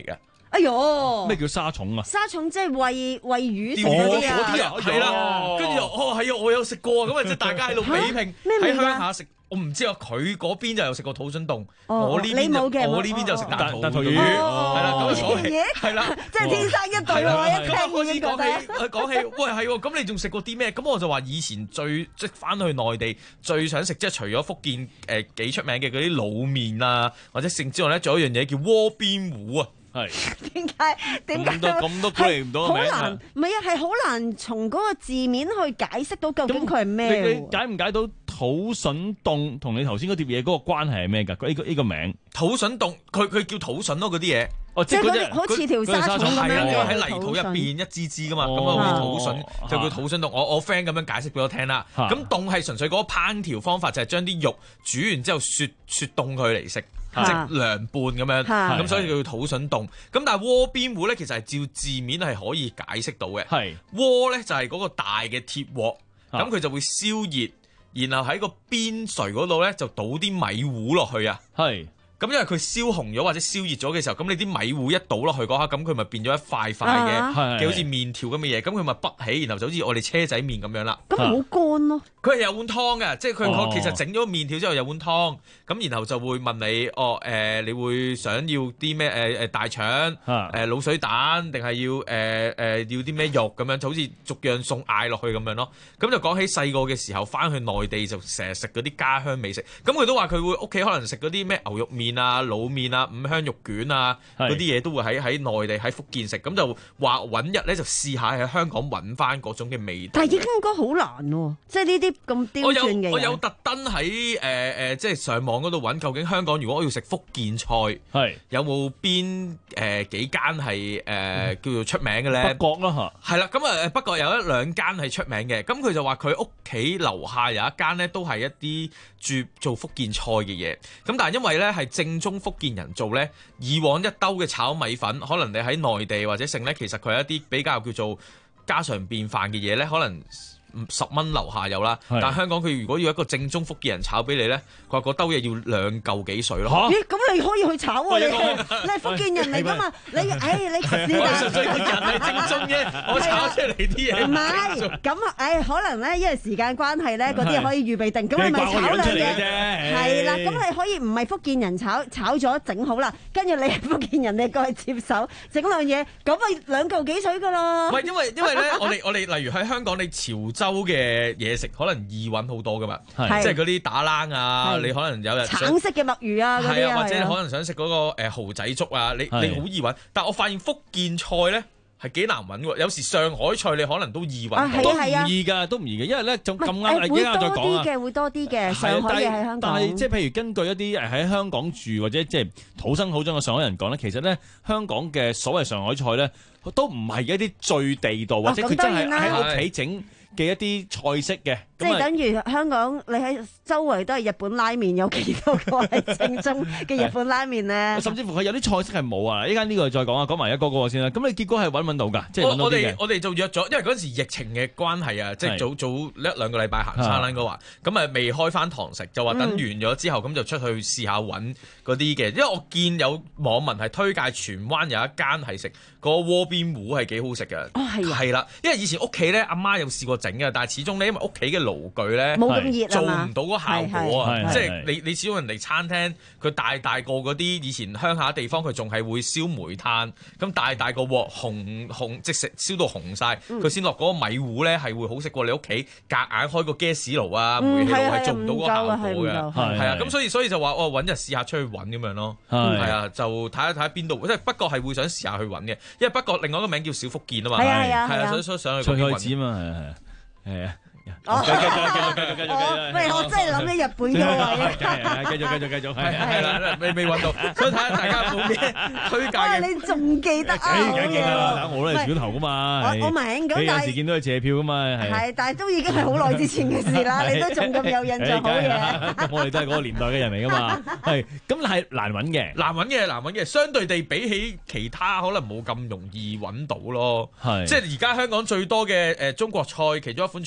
哎呦， 咩叫沙蟲啊？ 沙蟲即係餵餵魚食嗰啲啊， 係啦，跟住哦係啊，我有食過啊，咁啊即係大家喺度比拼喺鄉下食。我唔知啊，佢嗰邊就有食過土筍凍，我呢邊我呢邊就食大肚魚，係啦，咁啊講起係啦， 即係天生一對喎，一聽開始講起講起，喂係喎，咁你仲食過啲咩？咁我就話以前最即係翻去內地最想食，即係除咗福建誒幾出名嘅嗰啲滷麵啊，或者剩之外咧，仲有一樣嘢叫鍋邊糊啊。 係點解點解咁多咁多估嚟唔到嘅名？ 好難，唔係啊，係好難從嗰個字面去解釋到究竟佢係咩？ 你你解唔解到土筍凍同你頭先嗰碟嘢嗰個關係係咩㗎？呢個呢個名土筍凍，佢佢叫土筍咯，嗰啲嘢。 哦， 即係嗰啲好似條沙蟲咁樣嘅， 喺泥土入邊一支支噶嘛，咁啊好似土筍就叫土筍凍。我我 friend 咁樣解釋俾我聽啦。咁凍係純粹嗰個烹調方法，就係將啲肉煮完之後雪雪凍佢嚟食。即係涼拌咁樣，咁所以叫土筍凍。咁但係鍋邊糊咧，其實係照字面係可以解釋到嘅。係鍋咧就係嗰個大嘅鐵鑊，咁佢就會燒熱，然後喺個邊陲嗰度咧就倒啲米糊落去啊。係。咁因為佢燒紅咗或者燒熱咗嘅時候，咁你啲米糊一倒落去嗰刻，咁佢咪變咗一塊塊嘅嘅好似麵條咁嘅嘢，咁佢咪北起，然後就好似我哋車仔麵咁樣啦。 咁咪好乾咯。 佢係有碗湯嘅，即係佢其實整咗麵條之後有碗湯，咁然後就會問你，哦誒、呃，你會想要啲咩誒誒大腸、誒滷水蛋，定係要誒誒、呃、要啲咩肉咁樣，就好似逐樣餸嗌落去咁樣咯。咁就講起細個嘅時候，翻去內地就成日食嗰啲家鄉美食，咁佢都話佢會屋企可能食嗰啲咩牛肉麵啊、滷麵啊、五香肉卷啊嗰啲嘢都會喺喺內地喺福建食，咁就話揾日咧就試下喺香港揾翻嗰種嘅味道。 但係應該好難喎，即係呢啲咁刁鑽嘅。 我有我有特登喺誒誒即係上網嗰度揾，究竟香港如果我要食福建菜，係有冇邊誒幾間係誒、呃、叫做出名嘅咧？ 北角啦嚇， 係啦，咁啊北角有一兩間係出名嘅，咁佢就話佢屋企樓下有一間咧都係一啲住做福建菜嘅嘢，咁但係因為咧係正宗福建人做咧，以往一兜嘅炒米粉，可能你喺內地或者剩咧，其實佢係一啲比較叫做家常便飯嘅嘢咧，可能十蚊樓下有啦。但係香港佢如果要一個正宗福建人炒俾你咧，佢話嗰兜嘢要兩嚿幾水咯。 咦？咁你可以去炒喎，你係你係福建人嚟㗎嘛？你誒你是但純粹個人係正宗嘅，我炒出嚟啲嘢唔係咁誒，可能咧因為時間關係咧，嗰啲可以預備定，咁你咪炒兩嘢。係啦，咁你可以唔係福建人炒，炒咗整好啦，跟住你係福建人，你過去接手整兩嘢，咁咪兩嚿幾水㗎啦。 唔係因為因為咧，我哋我哋例如喺香港，你潮州嘅嘢食可能易揾好多噶嘛，即係嗰啲打冷啊，你可能有日橙色嘅墨魚啊， 係啊，或者你可能想食嗰個誒蠔仔粥啊，你你好易揾。但係我發現福建菜咧係幾難揾喎，有時上海菜你可能都易揾， 都唔易㗎，都唔易嘅，因為咧就咁啱，依家再講啊， 會多啲嘅，會多啲嘅上海嘢喺香港。 但係即係譬如根據一啲誒喺香港住或者即係土生土長嘅上海人講咧，其實咧香港嘅所謂上海菜咧都唔係一啲最地道，或者佢真係喺屋企整嘅一啲菜式嘅， 即係等於香港你喺周圍都係日本拉麵，有幾多個係正宗嘅日本拉麵咧？ 甚至乎佢有啲菜式係冇啊！依家呢個再講啊，講埋一個個先啦。咁你結果係揾唔揾到㗎？即係揾到啲嘅。 我哋我哋就約咗，因為嗰陣時疫情嘅關係啊，即係早早一兩個禮拜行山啦，應該話咁啊未開翻堂食，就話等完咗之後，咁就出去試下揾嗰啲嘅。因為我見有網民係推介荃灣有一間係食嗰個鍋邊糊係幾好食嘅。 哦，係係啦，因為以前屋企咧阿媽有試過整嘅，但係始終咧因為屋企嘅爐具咧冇咁熱， 做唔到嗰效果啊！即係係你你始終人哋餐廳佢大大個嗰啲以前鄉下地方佢仲係會燒煤炭，咁大大個鑊紅紅即食燒到紅晒，佢先落嗰個米糊咧係會好食過你屋企夾硬開個 gas 爐啊煤氣爐係做唔到嗰個效果嘅，係啊，咁所以所以就話哦揾日試下出去揾咁樣咯，係啊，就睇下睇下邊度，即係北角係會想試下去揾嘅，因為北角另外一個名叫小福建啊嘛， 係啊係啊， 係啊，所以所以上去菜菜子啊嘛，係啊係啊。 哦，繼續繼續繼續繼續繼續，喂，我真係諗起日本嘅位， 繼續繼續繼續，係係啦，未未揾到，所以睇下大家有冇咩推介嘅。 你仲記得啊？ 梗係記得啦，我都係小頭噶嘛。 我我明，咁但係有時見到佢借票噶嘛，係。 係，但係都已經係好耐之前嘅事啦，你都仲咁有印象好嘢。 咁我哋都係嗰個年代嘅人嚟噶嘛，係。咁係難揾嘅， 難揾嘅，難揾嘅，相對地比起其他可能冇咁容易揾到咯。係。即係而家香港最多嘅誒中國菜，其中一款除咗廣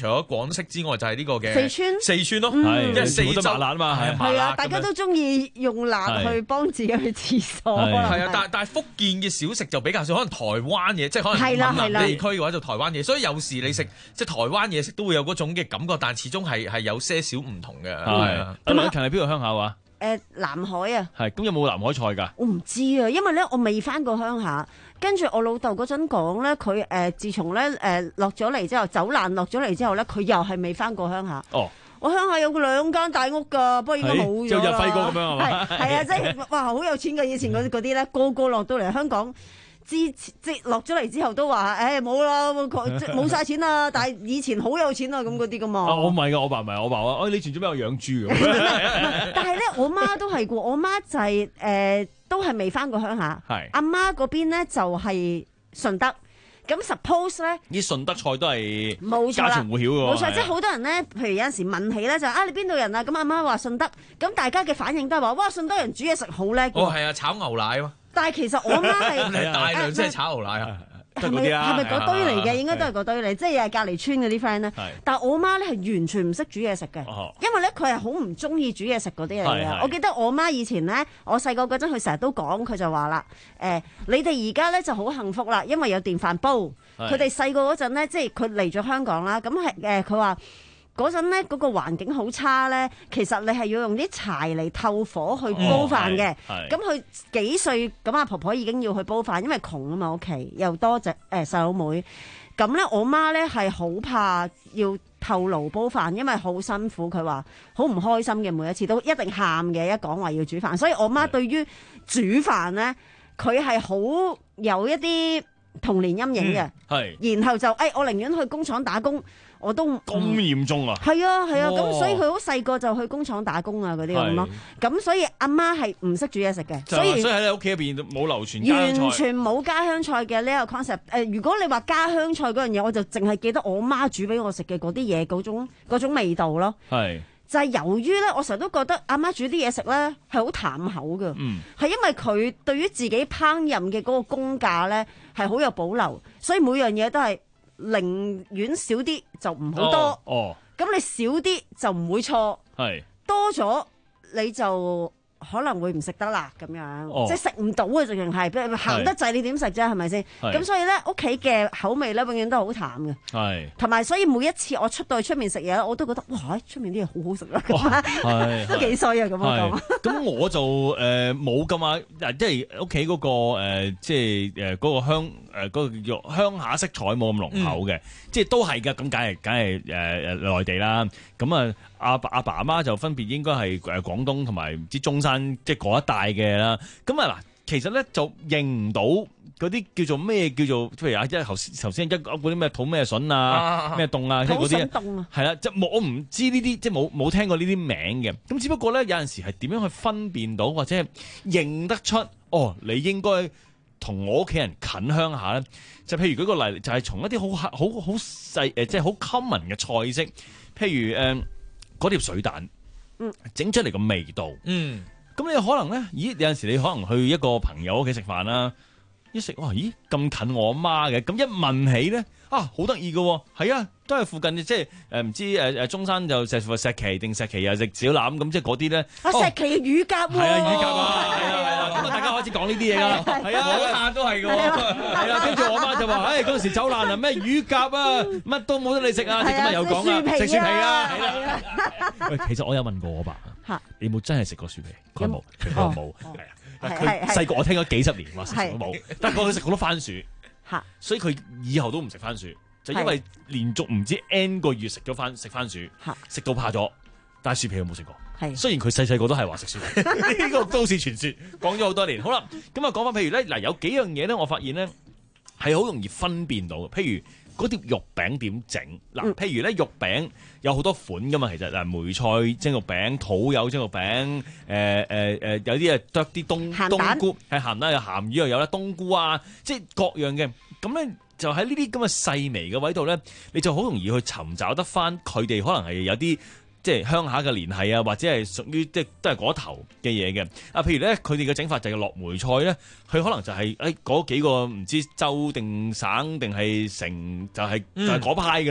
港式之外，就係呢個嘅四川四川咯， 係因為四州麻辣啊嘛，係係啊，大家都中意用辣去幫自己去廁所。 係啊，但但係福建嘅小食就比較少，可能台灣嘢，即係可能閩南地區嘅話就台灣嘢，所以有時你食即係台灣嘢食都會有嗰種嘅感覺，但係始終係係有些少唔同嘅。 係阿女勤係邊度鄉下話？ 誒南海啊， 係咁有冇南海菜㗎？ 我唔知啊，因為咧我未翻過鄉下，跟住我老豆嗰陣講咧，佢誒自從咧誒落咗嚟之後，走難落咗嚟之後咧，佢又係未翻過鄉下。 哦， 我鄉下有個兩間大屋㗎，不過應該冇咗啦。 就日輝哥咁樣係嘛？ 係啊，即係哇好有錢㗎，以前嗰啲嗰啲咧，個個落到嚟香港。之即係落咗嚟之後都話，誒冇啦，冇晒錢啦。但係以前好有錢啊，咁嗰啲噶嘛。 我唔係噶，我爸唔係，我爸話，哎，你以前做咩有養豬咁？ 但係咧，我媽都係過，我媽就係、是、誒、呃，都係未翻過鄉下。 係阿媽嗰邊咧就係順德。咁 suppose 咧， 啲順德菜都係冇家傳戶曉㗎喎。 冇錯，即係好多人咧，譬如有陣時問起咧，就啊你邊度人啊？咁阿媽話順德，咁大家嘅反應都係話，哇順德人煮嘢食好叻。 哦，係啊，炒牛奶啊。 但係其實我媽係大量即係炒牛奶啊， 係咪係咪嗰堆嚟嘅？應該都係嗰堆嚟，即係又係隔離村嗰啲 friend 咧。但係我媽咧係完全唔識煮嘢食嘅，因為咧佢係好唔中意煮嘢食嗰啲嚟嘅。我記得我媽以前咧，我細個嗰陣佢成日都講，佢就話啦，誒你哋而家咧就好幸福啦，因為有電飯煲。佢哋細個嗰陣咧，即係佢嚟咗香港啦，咁係誒佢話。嗰陣咧，嗰個環境好差咧，其實你係要用啲柴嚟透火去煲飯嘅。咁佢、哦、幾歲咁阿婆婆已經要去煲飯，因為窮啊嘛屋企，又多隻誒細佬妹。咁咧我媽咧係好怕要透爐煲飯，因為好辛苦。佢話好唔開心嘅，每一次都一定喊嘅，一講話要煮飯。所以我媽對於煮飯咧，佢係好有一啲童年陰影嘅。係、嗯，然後就誒、哎，我寧願去工廠打工。我都咁嚴重啊！ 係啊係啊，咁、啊、所以佢好細個就去工廠打工啊嗰啲咁咯。咁所以阿媽係唔識煮嘢食嘅，所以所以喺你屋企入邊冇流傳家鄉菜， 完全冇家鄉菜嘅呢個 concept。誒，如果你話家鄉菜嗰樣嘢，我就淨係記得我媽煮俾我食嘅嗰啲嘢，嗰種嗰種味道咯。係就係由於咧，我成日都覺得阿媽煮啲嘢食咧係好淡口嘅，嗯，係因為佢對於自己烹飪嘅嗰個功架咧係好有保留，所以每樣嘢都係。寧願少啲就唔好多，哦，哦，咁你少啲就唔會錯，係多咗你就可能會唔食得啦咁樣，哦、即係食唔到啊！仲係係鹹得滯，你點食啫？係咪先？咁所以咧，屋企嘅口味咧，永遠都好淡嘅。係同埋，所以每一次我出到去出面食嘢，我都覺得哇！出面啲嘢好好食啦，咁啊，都幾衰啊！咁樣講。咁我就誒冇咁啊，即係屋企嗰個誒，即係誒嗰個鄉誒嗰個叫鄉下色彩冇咁濃厚嘅，即係都係㗎。咁梗係梗係誒誒內地啦。咁啊，阿爸阿爸阿媽就分別應該係誒廣東同埋唔知中山。即係嗰一帶嘅啦，咁啊嗱，其實咧就認唔到嗰啲叫做咩叫做，譬如啊，即係頭頭先一嗰啲咩土咩筍啊，咩凍啊，即係嗰啲，係啦，即係冇我唔知呢啲，即係冇冇聽過呢啲名嘅。咁只不過咧，有陣時係點樣去分辨到或者係認得出，哦，你應該同我屋企人近鄉下咧。就譬如舉個例，就係、是、從一啲好好好細誒，即係好 common 嘅菜式，譬如誒嗰、呃、碟水蛋，嗯，整出嚟個味道，嗯。咁你可能咧，咦？有陣時你可能去一個朋友屋企食飯啦，一食哇，咦咁近我阿媽嘅，咁一問起咧，啊好得意嘅，係啊，都係附近嘅，即係誒唔知誒誒中山就石石岐定石岐又食小欖咁，即係嗰啲咧。啊石岐乳鴿喎，係啊乳鴿啊，係啊係啊，咁啊大家開始講呢啲嘢啦，係啊，嗰下都係嘅，係啊，跟住我媽就話，誒嗰陣時走難啊，咩乳鴿啊，乜都冇得你食啊，咁啊有講啊，食樹皮啊，係啦。喂，其實我有問過我爸。你有冇真係食過薯皮？佢冇，佢話冇。係啊，佢細個我聽咗幾十年話食都冇，但係佢食好多番薯，所以佢以後都唔食番薯，就因為連續唔知 N 個月食咗番食番薯，食到怕咗，但係薯皮佢冇食過。係，雖然佢細細個都係話食薯皮，呢個都市傳說講咗好多年。好啦，咁啊講翻，譬如咧嗱，有幾樣嘢咧，我發現咧係好容易分辨到嘅，譬如。嗰碟肉餅點整？嗱，譬如咧肉餅有好多款噶嘛，其實嗱梅菜蒸肉餅、土柚蒸肉餅，誒誒誒有啲啊剁啲冬冬菇，係鹹啦，有鹹魚又有啦，冬菇啊，即係各樣嘅。咁咧就喺呢啲咁嘅細微嘅位度咧，你就好容易去尋找得翻佢哋可能係有啲。即係鄉下嘅聯繫啊，或者係屬於即係都係嗰頭嘅嘢嘅。啊，譬如咧，佢哋嘅整法就係落梅菜咧，佢可能就係誒嗰幾個唔知州定省定係城，就係、是、就係、是、嗰派㗎啦。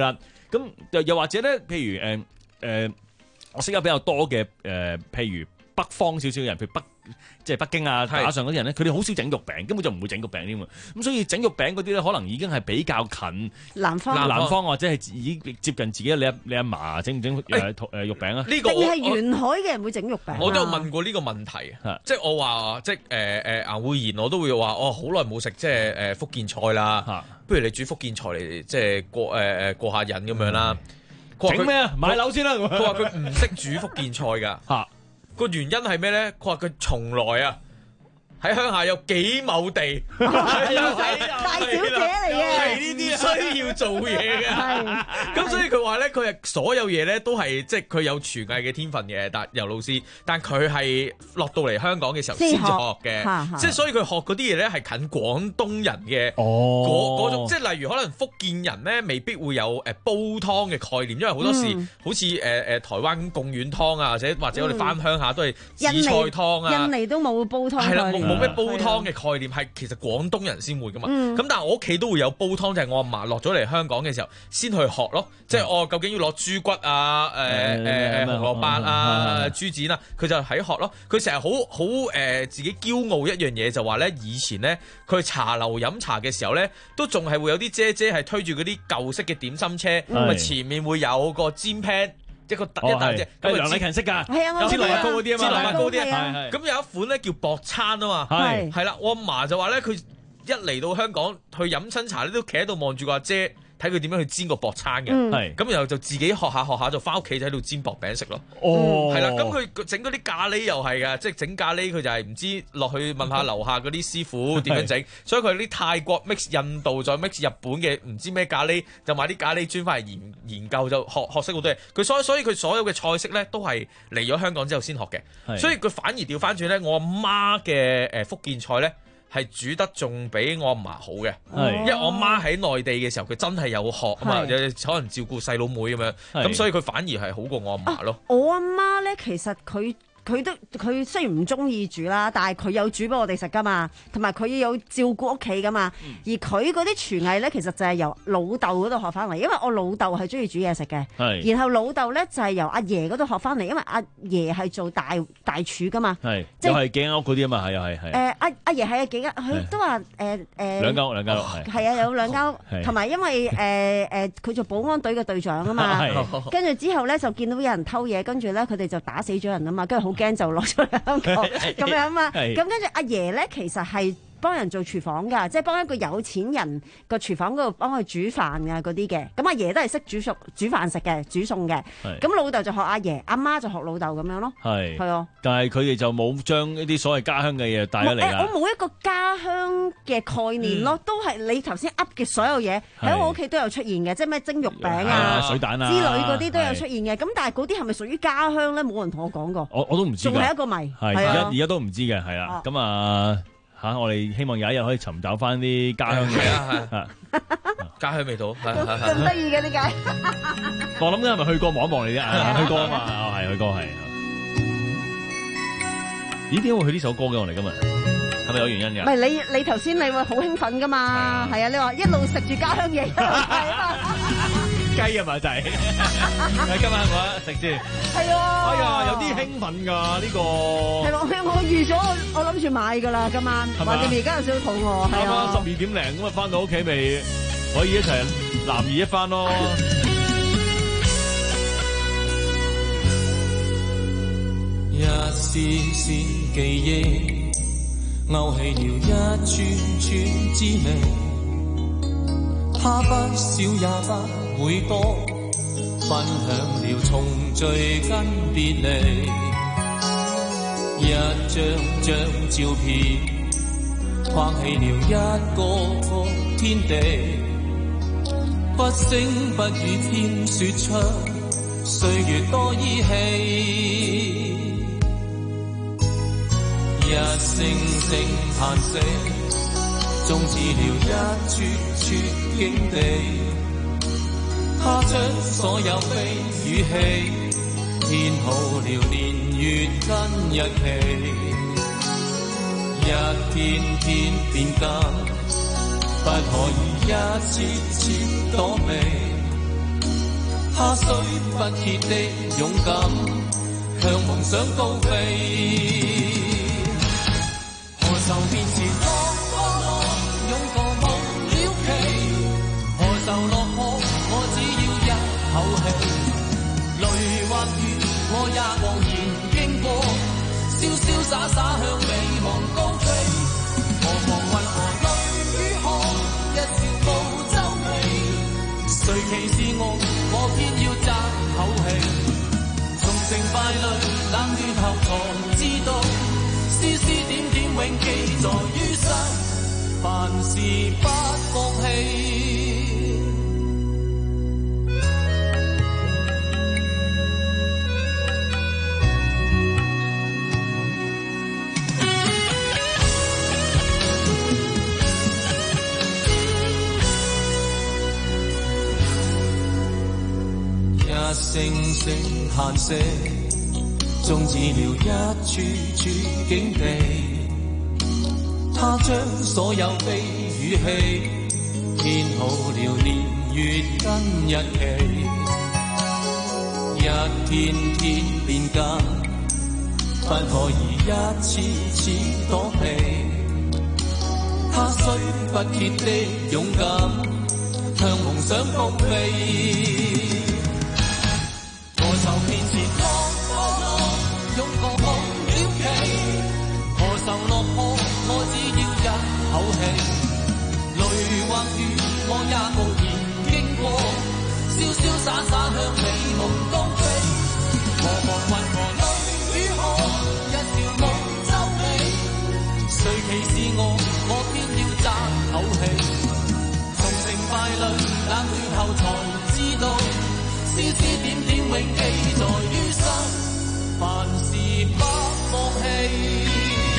咁又又或者咧，譬如誒誒、呃，我識得比較多嘅誒、呃，譬如北方少少嘅人，譬如北。即係北京啊、打上嗰啲人咧，佢哋好少整肉餅，根本就唔會整個餅添啊！咁所以整肉餅嗰啲咧，可能已經係比較近南方， 南方或者係已經接近自己你阿你阿嫲整唔整誒誒肉餅啊？ 呢個定係沿海嘅人會整肉餅？ 我都有問過呢個問題，即係我話即係誒誒顏匯賢，我都會話哦，好耐冇食即係誒福建菜啦，不如你煮福建菜嚟即係過誒誒過下癮咁樣啦。 整咩啊？買樓先啦！ 佢話佢唔識煮福建菜㗎。嚇！個原因係咩咧？佢話佢從來啊喺鄉下有幾畝地， 大小姐嚟嘅， 係呢啲需要做嘢嘅。咁所以佢話咧，佢係所有嘢咧都係即係佢有廚藝嘅天分嘅，但尤老師，但佢係落到嚟香港嘅時候先至學嘅，即係所以佢學嗰啲嘢咧係近廣東人嘅嗰嗰種，即係例如可能福建人咧未必會有誒煲湯嘅概念，因為好多時好似誒誒台灣貢丸湯啊，或者或者我哋翻鄉下都係紫菜湯啊， 印尼都冇煲湯概念。 冇咩煲湯嘅概念，係其實廣東人先會噶嘛。咁、嗯、但係我屋企都會有煲湯，就係、是、我阿嫲落咗嚟香港嘅時候先去學咯。即係我究竟要攞豬骨啊、誒誒誒紅蘿蔔啊、豬展啊，佢就喺學咯。佢成日好好誒自己驕傲一樣嘢，就話咧以前咧佢茶樓飲茶嘅時候咧，都仲係會有啲姐姐係推住嗰啲舊式嘅點心車，咁啊、嗯、前面會有個煎 pan。一個一啖啫，咁梁禮勤識㗎， 有啲蘿蔔糕嗰啲啊嘛，蘿蔔糕啲啊， 咁有一款咧叫薄餐啊嘛，係係啦，我阿嫲就話咧，佢一嚟到香港去飲親茶咧，都企喺度望住個阿姐，睇佢點樣去煎個薄餐嘅，係咁、嗯、然後就自己學下學下就翻屋企就喺度煎薄餅食咯，哦，係啦，咁佢整嗰啲咖喱又係㗎，即係整咖喱佢就係唔知落去問下樓下嗰啲師傅點樣整，所以佢啲泰國 mix 印度再 mix 日本嘅唔知咩咖喱，就買啲咖喱磚翻嚟研研究就學學識好多嘢。佢所所以佢所有嘅菜式咧都係嚟咗香港之後先學嘅，所以佢反而調翻轉咧，我阿媽嘅誒福建菜咧。係煮得仲比我阿嫲好嘅，因為我阿媽喺內地嘅時候，佢真係有學啊嘛，有可能照顧細佬妹咁樣，咁所以佢反而係好過我阿嫲咯。 啊、我阿媽咧，其實佢。佢都佢雖然唔中意煮啦，但係佢有煮俾我哋食噶嘛，同埋佢有照顧屋企噶嘛。嗯、而佢嗰啲廚藝咧，其實就係由老豆嗰度學翻嚟，因為我老豆係中意煮嘢食嘅。係。然後老豆咧就係由阿爺嗰度學翻嚟，因為阿爺係做大大廚噶嘛。係。即係又係幾間屋嗰啲啊嘛，係又係係。誒阿阿爺係啊幾間，佢都話誒誒。兩間屋兩間屋係。係啊，有兩間屋，同埋因為誒誒佢做保安隊嘅隊長啊嘛。係。跟住之後咧就見到有人偷嘢，跟住咧佢哋就打死咗人啊嘛，跟住好驚就攞出嚟香港咁樣啊嘛，咁跟住阿爺咧其實係幫人做廚房㗎，即係幫一個有錢人個廚房嗰度幫佢煮飯啊嗰啲嘅。咁阿爺都係識煮熟煮飯食嘅，煮餸嘅。咁老豆就學阿爺，阿媽就學老豆咁樣咯。係係啊，但係佢哋就冇將一啲所謂家鄉嘅嘢帶咗嚟啦。我冇一個家鄉嘅概念咯，嗯、都係你頭先噏嘅所有嘢喺我屋企都有出現嘅，即係咩蒸肉餅啊、水蛋啊之類嗰啲都有出現嘅。咁但係嗰啲係咪屬於家鄉咧？冇人同我講過。我我都唔知。仲係一個謎。係而家而家都唔知嘅，係啦。咁啊。嚇、啊！我哋希望有一日可以尋找翻啲家鄉嘅，係啊，家鄉味道，係係係咁得意嘅點解？我諗緊係咪去過望一望你啫？去過啊嘛，係去過係。咦？點解會去呢首歌嘅我哋今日？係咪有原因嘅？唔係你你頭先你會好興奮噶嘛？係啊！你話一路食住家鄉嘢，係啊嘛。雞啊嘛就係，今晚係咪啊食先？係啊！哎呀，有啲興奮㗎呢個。係咯，我預咗我我諗住買㗎啦，今晚。係嘛？橫掂而家有少少肚餓，係啊。十二點零咁啊，翻到屋企咪可以一齊男兒一番咯。一絲絲記憶，勾起了一串串滋味。他不少也不會多，分享了重聚跟別離，一張張照片框起了一個個天地，不聲不語天說出歲月多依稀，一聲聲嘆息終止了一串串境地，他將所有悲與喜填好了年月跟日期，一天天變更，不可以一次次躲避， 他雖不竭的勇敢，向夢想高飛。何愁面前多多樂，勇過夢了期。何愁落魄，我只要一口氣。淚或雨，我也昂然經過，瀟瀟灑灑向美夢高飛。何妨雲和淚與汗，一笑無皺眉。誰歧視我，我偏要爭口氣。從成敗裏冷暖後才知道，絲絲點點永記在於心，凡事不放棄。一聲聲嘆息，終止了一處處境地。他將所有悲與喜編好了年月跟日期，一天天變緊，不可以一次次躲避。他雖不竭的勇敢，向夢想高飛。何愁面前多多樂，勇過夢了期。何愁落魄，我只要一口氣。淚或雨，我也無言經過，瀟瀟灑灑向美夢高飛。何妨雲和淚與汗，一笑無皺眉。誰歧視我，我偏要爭口氣。從成敗裏冷暖後才知道，絲絲點點永記在於心，凡事不放棄。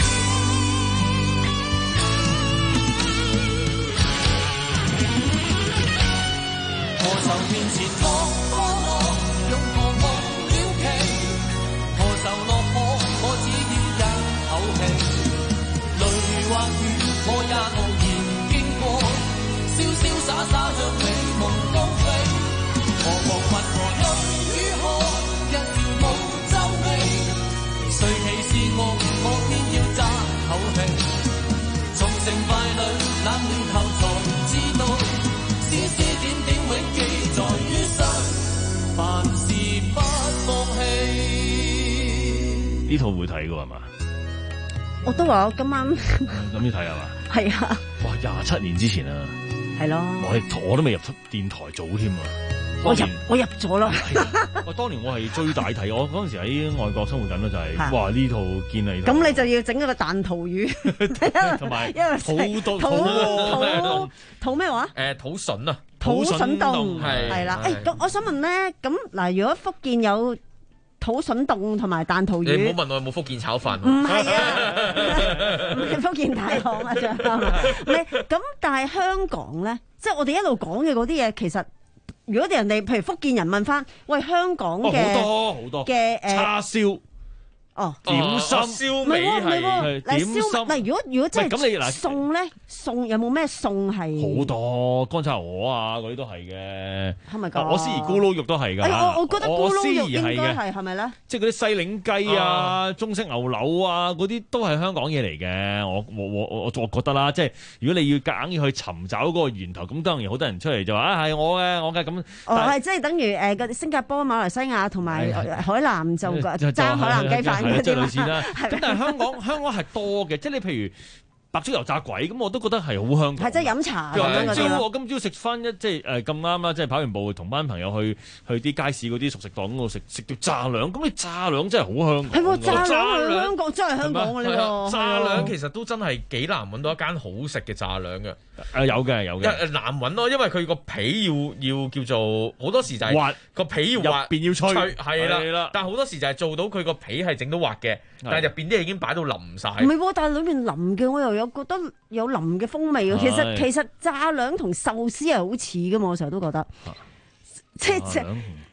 何愁面前多多樂，勇過夢了期。何愁落魄，我只要一口氣。淚或雨，我也無言經過，瀟瀟灑灑向美夢高飛。何妨雲和淚與汗，一笑無皺眉。誰歧視我，我偏要爭口氣。從成敗裏冷暖後才知道，絲絲點點永記在於心，凡事不放棄。 呢套會睇㗎係嘛？ 我都話我今晚諗住睇係嘛？ 係啊！ 哇，廿七年之前啊， 係咯， 我係我都未入出電台組添啊！ 我入我入咗啦！ 我當年我係追大睇，我嗰陣時喺外國生活緊咯，就係、 啊、 哇呢套見你咁你就要整一個彈塗魚，同埋因為土土土土咩話？ 誒土筍啊， 土筍凍係係啦。誒咁，我想問咧，咁嗱，如果福建有土筍凍同埋彈塗魚， 你唔好問我有冇福建炒飯。 唔係啊，唔係福建大行啊，張唔係咁，但係香港咧，即係我哋一路講嘅嗰啲嘢，其實。如果哋人哋譬如福建人問翻，喂香港嘅好多好多嘅誒叉燒。 哦， 點心燒味係點心。 嗱，如果如果真係咁你嗱餸咧，餸有冇咩餸係？ 好多乾炒牛河啊，嗰啲都係嘅。 係咪㗎？ 我思怡咕嚕肉都係㗎。 哎，我我覺得咕嚕肉應該係係係咪咧？ 即係嗰啲西檸雞啊、中式牛柳啊，嗰啲都係香港嘢嚟嘅。我我我我我覺得啦，即係如果你要夾硬要去尋找嗰個源頭，咁當然好多人出嚟就話啊係我嘅，我嘅咁。 哦，係即係等於誒嗰啲新加坡、馬來西亞同埋海南就爭海南雞飯。 即係類似啦，咁但係香港香港係多嘅，即係你譬如白粥油炸鬼咁，我都覺得係好香港。 係即係飲茶咁樣嗰啲。 今朝我今朝食翻一即係誒咁啱啦，即係跑完步同班朋友去去啲街市嗰啲熟食檔嗰度食食條炸兩，咁你炸兩真係好香港。 係喎，炸兩喺香港真係香港嘅呢個。 炸兩其實都真係幾難揾到一間好食嘅炸兩嘅。 誒有嘅有嘅。 難揾咯，因為佢個皮要要叫做好多時就係滑， 個皮要滑， 入邊要脆， 係啦。但係好多時就係做到佢個皮係整到滑嘅，但係入邊啲嘢已經擺到腍晒。 唔係喎，但係裏面腍嘅，我又有覺得有腍嘅風味喎。其實其實炸兩同壽司係好似嘅嘛，我成日都覺得。即係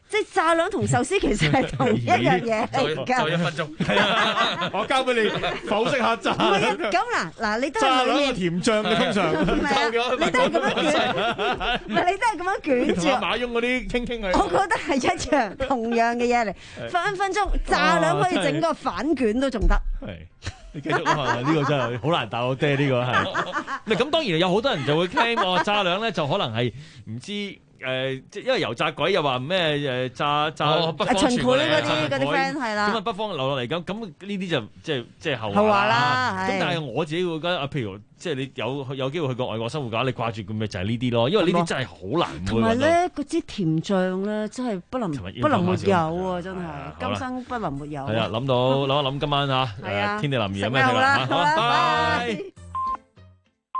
即係炸兩同壽司其實係同一樣嘢嚟㗎。 就一分鐘， 係啊，我交俾你剖析下炸。 唔係啊，咁嗱嗱，你都係裏面甜醬嘅通常， 唔係啊，你都係咁樣捲，唔係你都係咁樣捲住。 同馬翁嗰啲傾傾佢。 我覺得係一樣同樣嘅嘢嚟，分分鐘炸兩可以整個反卷都仲得。 係。你繼續啊！呢個真係好難答我爹，呢個係。唔係咁，當然有好多人就會傾話炸兩咧，就可能係唔知誒，即係因為油炸鬼又話咩誒炸炸北方秦檜嗰啲嗰啲 friend 係啦。 咁啊北方流落嚟咁，咁呢啲就即係即係後後話啦。 啦。 咁但係我自己會覺得啊，譬如即係你有有機會去過外國生活嘅話，你掛住嘅咪就係呢啲咯，因為呢啲真係好難。 同埋咧，嗰支甜醬咧，真係不能不能沒有啊！真係今生不能沒有。 係啊，諗到諗一諗今晚嚇，天地男兒有咩睇啦？好啦，拜拜。